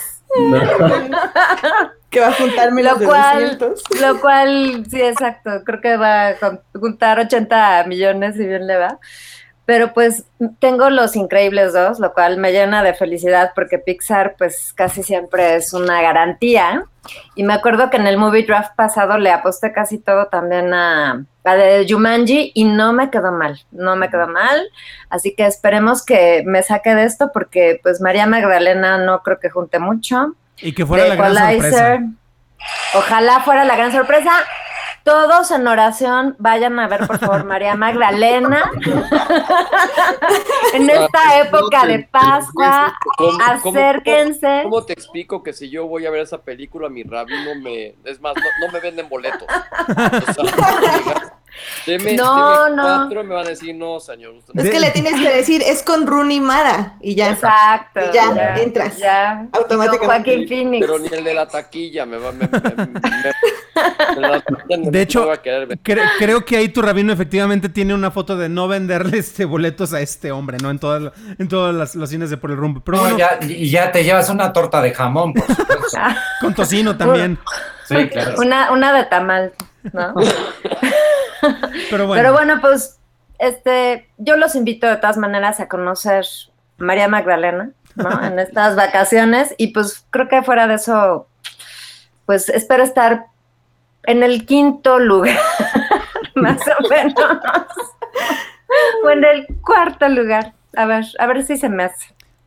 Que va a juntar menos Lo de cual, doscientos. lo cual, sí, exacto, creo que va a jun- juntar ochenta millones si bien le va. Pero pues tengo Los Increíbles dos, lo cual me llena de felicidad porque Pixar pues casi siempre es una garantía. Y me acuerdo que en el Movie Draft pasado le aposté casi todo también a, a de Jumanji y no me quedó mal, no me quedó mal. Así que esperemos que me saque de esto porque pues María Magdalena no creo que junte mucho. Y que fuera de la gran Equalizer. sorpresa. Ojalá fuera la gran sorpresa. Todos en oración, vayan a ver por favor María Magdalena en esta época de Pascua. ¿Cómo- cómo- Acérquense. ¿Cómo te explico que si yo voy a ver esa película, mi rabino me... Es más, no, no me venden boletos. O sea, deme, No, deme no. cuatro, me van a decir, no, señor. Usted no Es que le tienes que decir, es con Rooney Mara. Y ya. Exacto. Y ya, entras. Ya. Automáticamente. Con Joaquín Phoenix. Pero ni el de la taquilla me va... Me, me- me- me- la taquilla no- De hecho, no va a querer ver. Cre- creo que ahí tu rabino efectivamente tiene una foto de no venderle este boletos a este hombre, ¿no? En todas la- en todos las- los cines de Por el Rumbo. Pero No, bueno, ya, y ya te llevas una torta de jamón, por supuesto. con tocino también. Sí, claro. Una, una de tamal, ¿no? Pero bueno. Pero bueno, pues, este, yo los invito de todas maneras a conocer María Magdalena, ¿no? En estas vacaciones. Y pues creo que fuera de eso, pues espero estar en el quinto lugar, más o menos. O en el cuarto lugar. A ver, a ver si se me hace.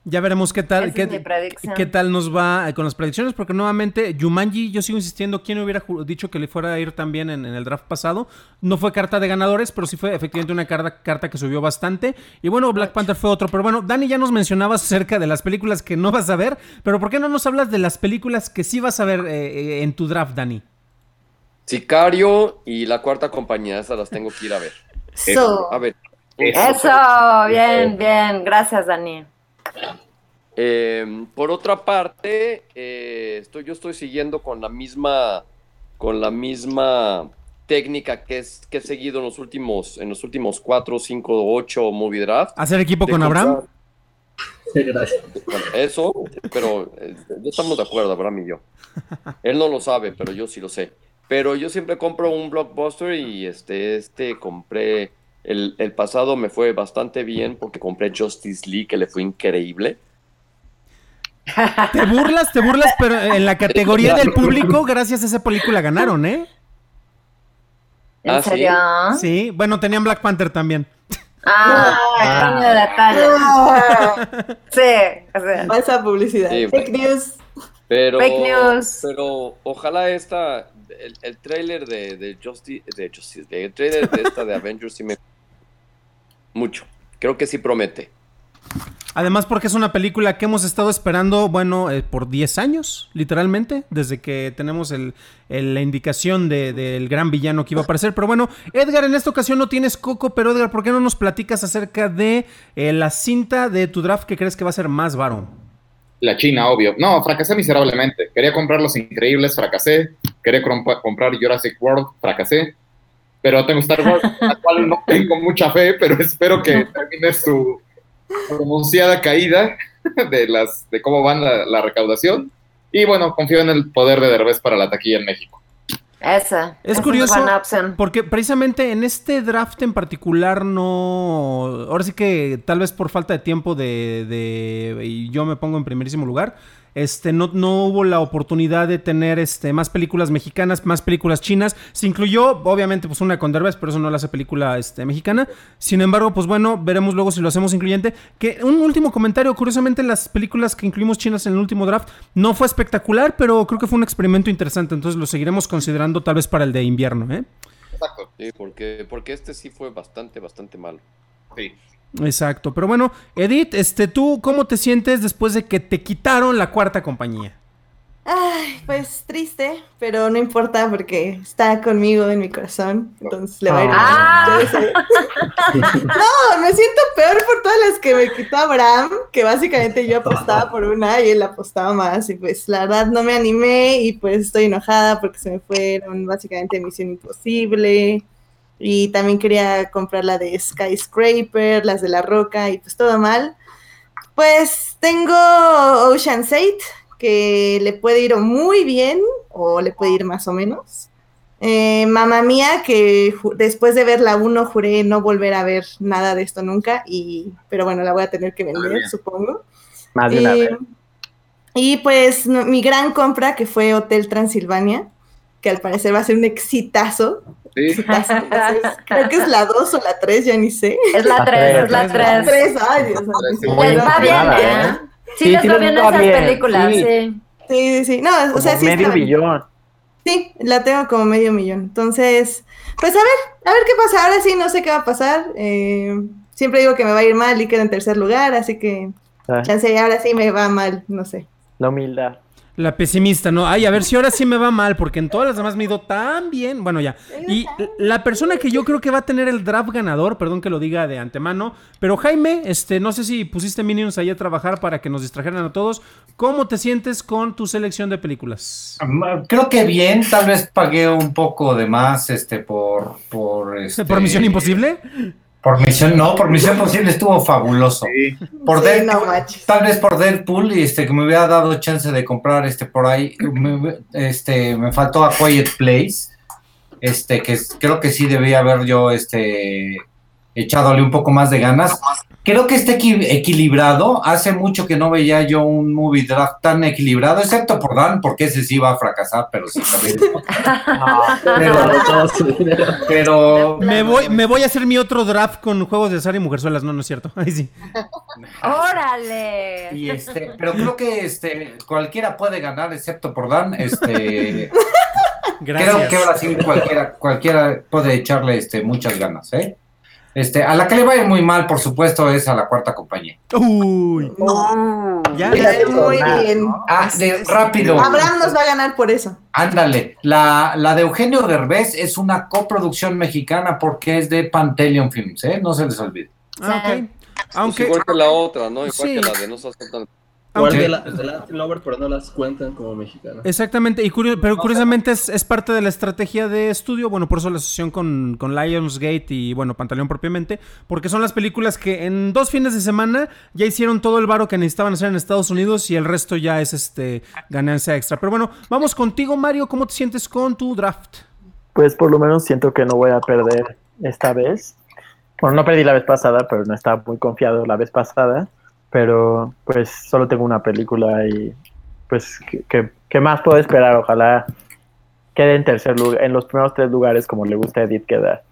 Ya veremos qué tal, Esa qué, es mi predicción. qué tal nos va con las predicciones, porque nuevamente Jumanji, yo sigo insistiendo, ¿quién hubiera dicho que le fuera a ir tan bien en, en el draft pasado? No fue carta de ganadores, pero sí fue efectivamente una carta, carta que subió bastante. Y bueno, Black Panther fue otro, pero bueno, Dani, ya nos mencionabas acerca de las películas que no vas a ver, pero ¿por qué no nos hablas de las películas que sí vas a ver eh, en tu draft, Dani? Sicario y La Cuarta Compañía, esas las tengo que ir a ver. So. A ver. Eso, bien, bien, gracias, Dani. Eh, por otra parte, eh, estoy, yo estoy siguiendo con la misma, con la misma técnica que, es, que he seguido en los últimos, en los últimos cuatro, cinco, ocho movie draft. ¿Hacer equipo con comprar... Abraham? Sí, gracias. Bueno, eso, pero eh, ya estamos de acuerdo, Abraham y yo. Él no lo sabe, pero yo sí lo sé. Pero yo siempre compro un blockbuster y este, este compré. El, el pasado me fue bastante bien porque compré Justice League, que le fue increíble. Te burlas, te burlas, pero en la categoría del público, gracias a esa película ganaron, ¿eh? ¿En ¿Ah, serio? Sí, bueno, tenían Black Panther también. Ah, Ah. pequeño detalle. Sí, o sea, Falsa publicidad. Sí, Fake news. Pero, Fake news. pero ojalá esta, el, el trailer de, de Justice, de Justice, el trailer de esta de Avengers sí me mucho. Creo que sí promete. Además porque es una película que hemos estado esperando, bueno, eh, por diez años, literalmente, desde que tenemos el, el, la indicación de, del gran villano que iba a aparecer. Pero bueno, Edgar, en esta ocasión no tienes Coco, pero Edgar, ¿por qué no nos platicas acerca de eh, la cinta de tu draft que crees que va a ser más varo? La China, obvio. No, fracasé miserablemente. Quería comprar Los Increíbles, fracasé. Quería comp- comprar Jurassic World, fracasé. Pero tengo Star Wars, la cual no tengo mucha fe, pero espero que termine su pronunciada caída de las de cómo van la, la recaudación. Y bueno, confío en el poder de Derbez para la taquilla en México. esa. Es esa curioso, una buena opción. porque precisamente en este draft en particular no... Ahora sí que tal vez por falta de tiempo de... de y yo me pongo en primerísimo lugar, este no, no hubo la oportunidad de tener este más películas mexicanas, más películas chinas. Se incluyó, obviamente, pues una con Derbez, pero eso no la hace película este, mexicana. Sin embargo, pues bueno, veremos luego si lo hacemos incluyente. Que un último comentario, curiosamente las películas que incluimos chinas en el último draft no fue espectacular, pero creo que fue un experimento interesante, entonces lo seguiremos considerando tal vez para el de invierno, ¿eh? Exacto. Sí, porque, porque este sí fue bastante, bastante malo. Sí. Exacto, pero bueno, Edith, este, ¿tú cómo te sientes después de que te quitaron La Cuarta Compañía? Ay, pues triste, pero no importa porque está conmigo en mi corazón, entonces le va a ir Ah. bien. Yo sé. No, me siento peor por todas las que me quitó Abraham, que básicamente yo apostaba por una y él apostaba más, y pues la verdad no me animé y pues estoy enojada porque se me fueron básicamente Misión Imposible. Y también quería comprar la de Skyscraper, las de La Roca, y pues todo mal. Pues tengo Ocean's Eight, que le puede ir o muy bien, o le puede ir más o menos. Eh, Mamma Mía, que ju- después de ver la uno juré no volver a ver nada de esto nunca, y pero bueno, la voy a tener que vender, supongo. Más de una Y, vez. y pues no, mi gran compra, que fue Hotel Transilvania, que al parecer va a ser un exitazo. Sí. exitazo. Entonces, creo que es la dos o la tres, ya ni sé. Es la La tres, tres, es la la tres. tres, ay, Dios mío. Sí, muy Les va bien, nada, ¿eh? ¿eh? Sí, Sí, les sí va les bien va esas bien, películas, sí. sí. Sí, sí, sí. No, o Como sea, sí medio está bien. billón. Sí, la tengo como medio millón. Entonces, pues a ver, a ver qué pasa. Ahora sí, no sé qué va a pasar. Eh, siempre digo que me va a ir mal y quedo en tercer lugar, así que Ah, chance, ahora sí me va mal, no sé. la humildad. La pesimista, ¿no? Ay, a ver si ahora sí me va mal, porque en todas las demás me ha ido tan bien. Bueno, ya. Y la persona que yo creo que va a tener el draft ganador, perdón que lo diga de antemano, pero Jaime, este, no sé si pusiste Minions ahí a trabajar para que nos distrajeran a todos. ¿Cómo te sientes con tu selección de películas? Creo que bien, tal vez pagué un poco de más este por por este, ¿Por Misión Imposible? Por Misión, no, por Misión Imposible estuvo fabuloso. Sí. Por Sí, Deadpool, no manches. tal vez por Deadpool, este, que me hubiera dado chance de comprar este por ahí, me, este, me faltó A Quiet Place, este, que es- creo que sí debía haber yo este echadole un poco más de ganas. creo que está equi- equilibrado. Hace mucho que no veía yo un movie draft tan equilibrado, excepto por Dan, porque ese sí va a fracasar, pero sí también. pero, pero Me voy, me voy a hacer mi otro draft con juegos de azar y mujerzuelas. No, no es cierto. Ahí sí. ¡Órale! Y este, pero creo que este cualquiera puede ganar, excepto por Dan. Este, Gracias. creo que ahora sí cualquiera, cualquiera puede echarle este muchas ganas, ¿eh? Este, a la que le va a ir muy mal, por supuesto, es a la cuarta compañía. Uy. No. Ya. Muy bien. Ah, de, rápido. Abraham nos va a ganar por eso. Ándale, la, la de Eugenio Derbez es una coproducción mexicana porque es de Panteleon Films, ¿eh? No se les olvide. Ah, ok. Aunque, Pues igual que la otra, ¿no? Igual Sí. que la de no se aceptan. Igual aunque- de la, de Latin Lover, pero no las cuentan como mexicanas. exactamente, y curio- pero curiosamente es, es parte de la estrategia de estudio, bueno, por eso la asociación con, con Lionsgate y, bueno, Pantaleón propiamente, porque son las películas que en dos fines de semana ya hicieron todo el varo que necesitaban hacer en Estados Unidos y el resto ya es este ganancia extra. Pero bueno, vamos contigo, Mario, ¿cómo te sientes con tu draft? Pues por lo menos siento que no voy a perder esta vez. Bueno, no perdí la vez pasada, pero no estaba muy confiado la vez pasada. Pero pues solo tengo una película y pues ¿qué, qué, qué más puedo esperar? Ojalá quede en tercer lugar, en los primeros tres lugares como le gusta a Edith quedar.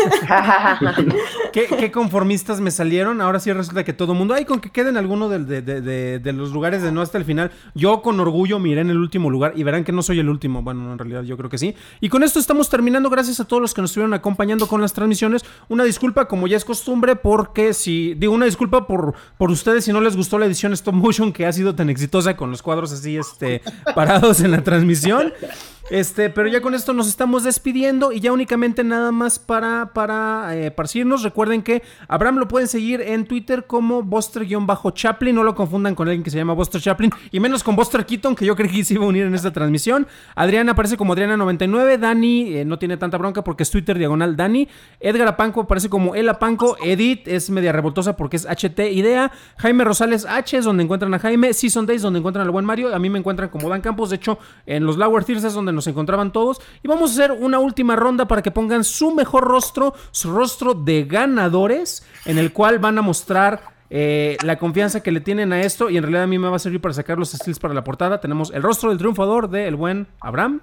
¿Qué, qué conformistas me salieron? Ahora sí resulta que todo el mundo, ay, con que queden alguno de, de, de, de, de los lugares de no hasta el final. Yo con orgullo miré en el último lugar y verán que no soy el último. Bueno, no, en realidad yo creo que sí. Y con esto estamos terminando. Gracias a todos los que nos estuvieron acompañando con las transmisiones. Una disculpa, como ya es costumbre, porque si, digo, una disculpa por, por ustedes si no les gustó la edición stop motion que ha sido tan exitosa con los cuadros así, este, parados en la transmisión. Este, pero ya con esto nos estamos despidiendo y ya únicamente nada más para, para eh, parcirnos. Recuerden que Abraham lo pueden seguir en Twitter como Buster-Chaplin. No lo confundan con alguien que se llama Buster Chaplin y menos con Buster Keaton, que yo creí que se iba a unir en esta transmisión. Adriana aparece como Adriana noventa y nueve. Dani eh, no tiene tanta bronca porque es Twitter diagonal Dani. Edgar Apanco aparece como El Apanco. Edith es media revoltosa porque es H T Idea. Jaime Rosales H es donde encuentran a Jaime. Season Days donde encuentran al buen Mario. A mí me encuentran como Dan Campos. De hecho, en los Lower Tiers es donde nos encontraban todos. Y vamos a hacer una última ronda para que pongan su mejor rostro, su rostro de ganadores, en el cual van a mostrar eh, la confianza que le tienen a esto. Y en realidad a mí me va a servir para sacar los steals para la portada. Tenemos el rostro del triunfador del buen Abraham.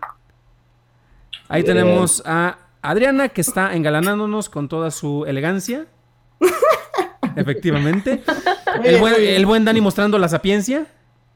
Ahí Bien. tenemos a Adriana, que está engalanándonos con toda su elegancia. Efectivamente. El buen, el buen Dani mostrando la sapiencia.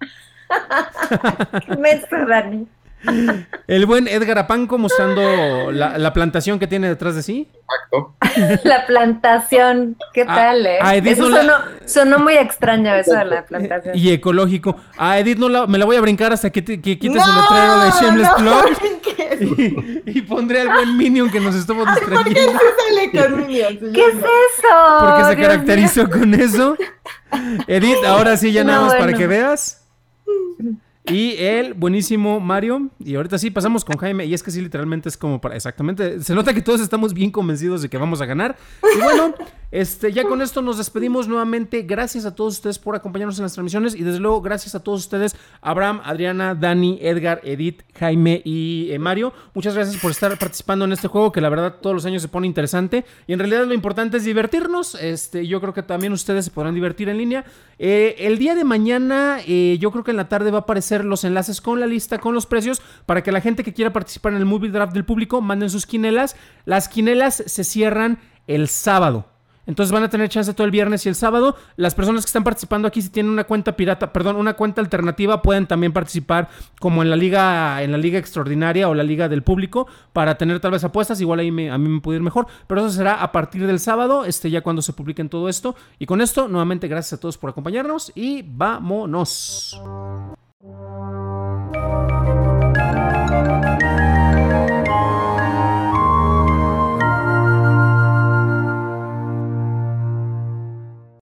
Me está Dani. El buen Edgar Apanco mostrando la, la plantación que tiene detrás de sí. Exacto. La plantación, ¿qué Ah, tal, eh? a Edith Eso no la- sonó, sonó muy extraño, eso de la plantación. Y ecológico. A Edith no la, me la voy a brincar hasta que, te- que quites el No, letrero de Shameless no, Plug. ¿qué? Y, y pondré al buen Minion que nos estuvo ¿Por qué distrayendo. se sale con Minions? ¿Qué es eso? Porque se Dios caracterizó con eso. Edith, ahora sí ya No, nada más para bueno. que veas. Y el buenísimo Mario. Y ahorita sí pasamos con Jaime. Y es que sí, literalmente es como para... Exactamente. Se nota que todos estamos bien convencidos de que vamos a ganar. Y bueno, este, ya con esto nos despedimos nuevamente. Gracias a todos ustedes por acompañarnos en las transmisiones. Y desde luego, gracias a todos ustedes. Abraham, Adriana, Dani, Edgar, Edith, Jaime y eh, Mario. Muchas gracias por estar participando en este juego que la verdad todos los años se pone interesante. Y en realidad lo importante es divertirnos. Este, yo creo que también ustedes se podrán divertir en línea. Eh, el día de mañana, eh, yo creo que en la tarde va a aparecer los enlaces con la lista, con los precios, para que la gente que quiera participar en el Movie Draft del público manden sus quinelas. Las quinelas se cierran el sábado. Entonces van a tener chance todo el viernes y el sábado. Las personas que están participando aquí, si tienen una cuenta pirata, perdón, una cuenta alternativa, pueden también participar como en la liga, en la liga extraordinaria o la liga del público, para tener tal vez apuestas. Igual ahí me, a mí me puede ir mejor, pero eso será a partir del sábado, este, ya cuando se publiquen todo esto. Y con esto, nuevamente, gracias a todos por acompañarnos y vámonos.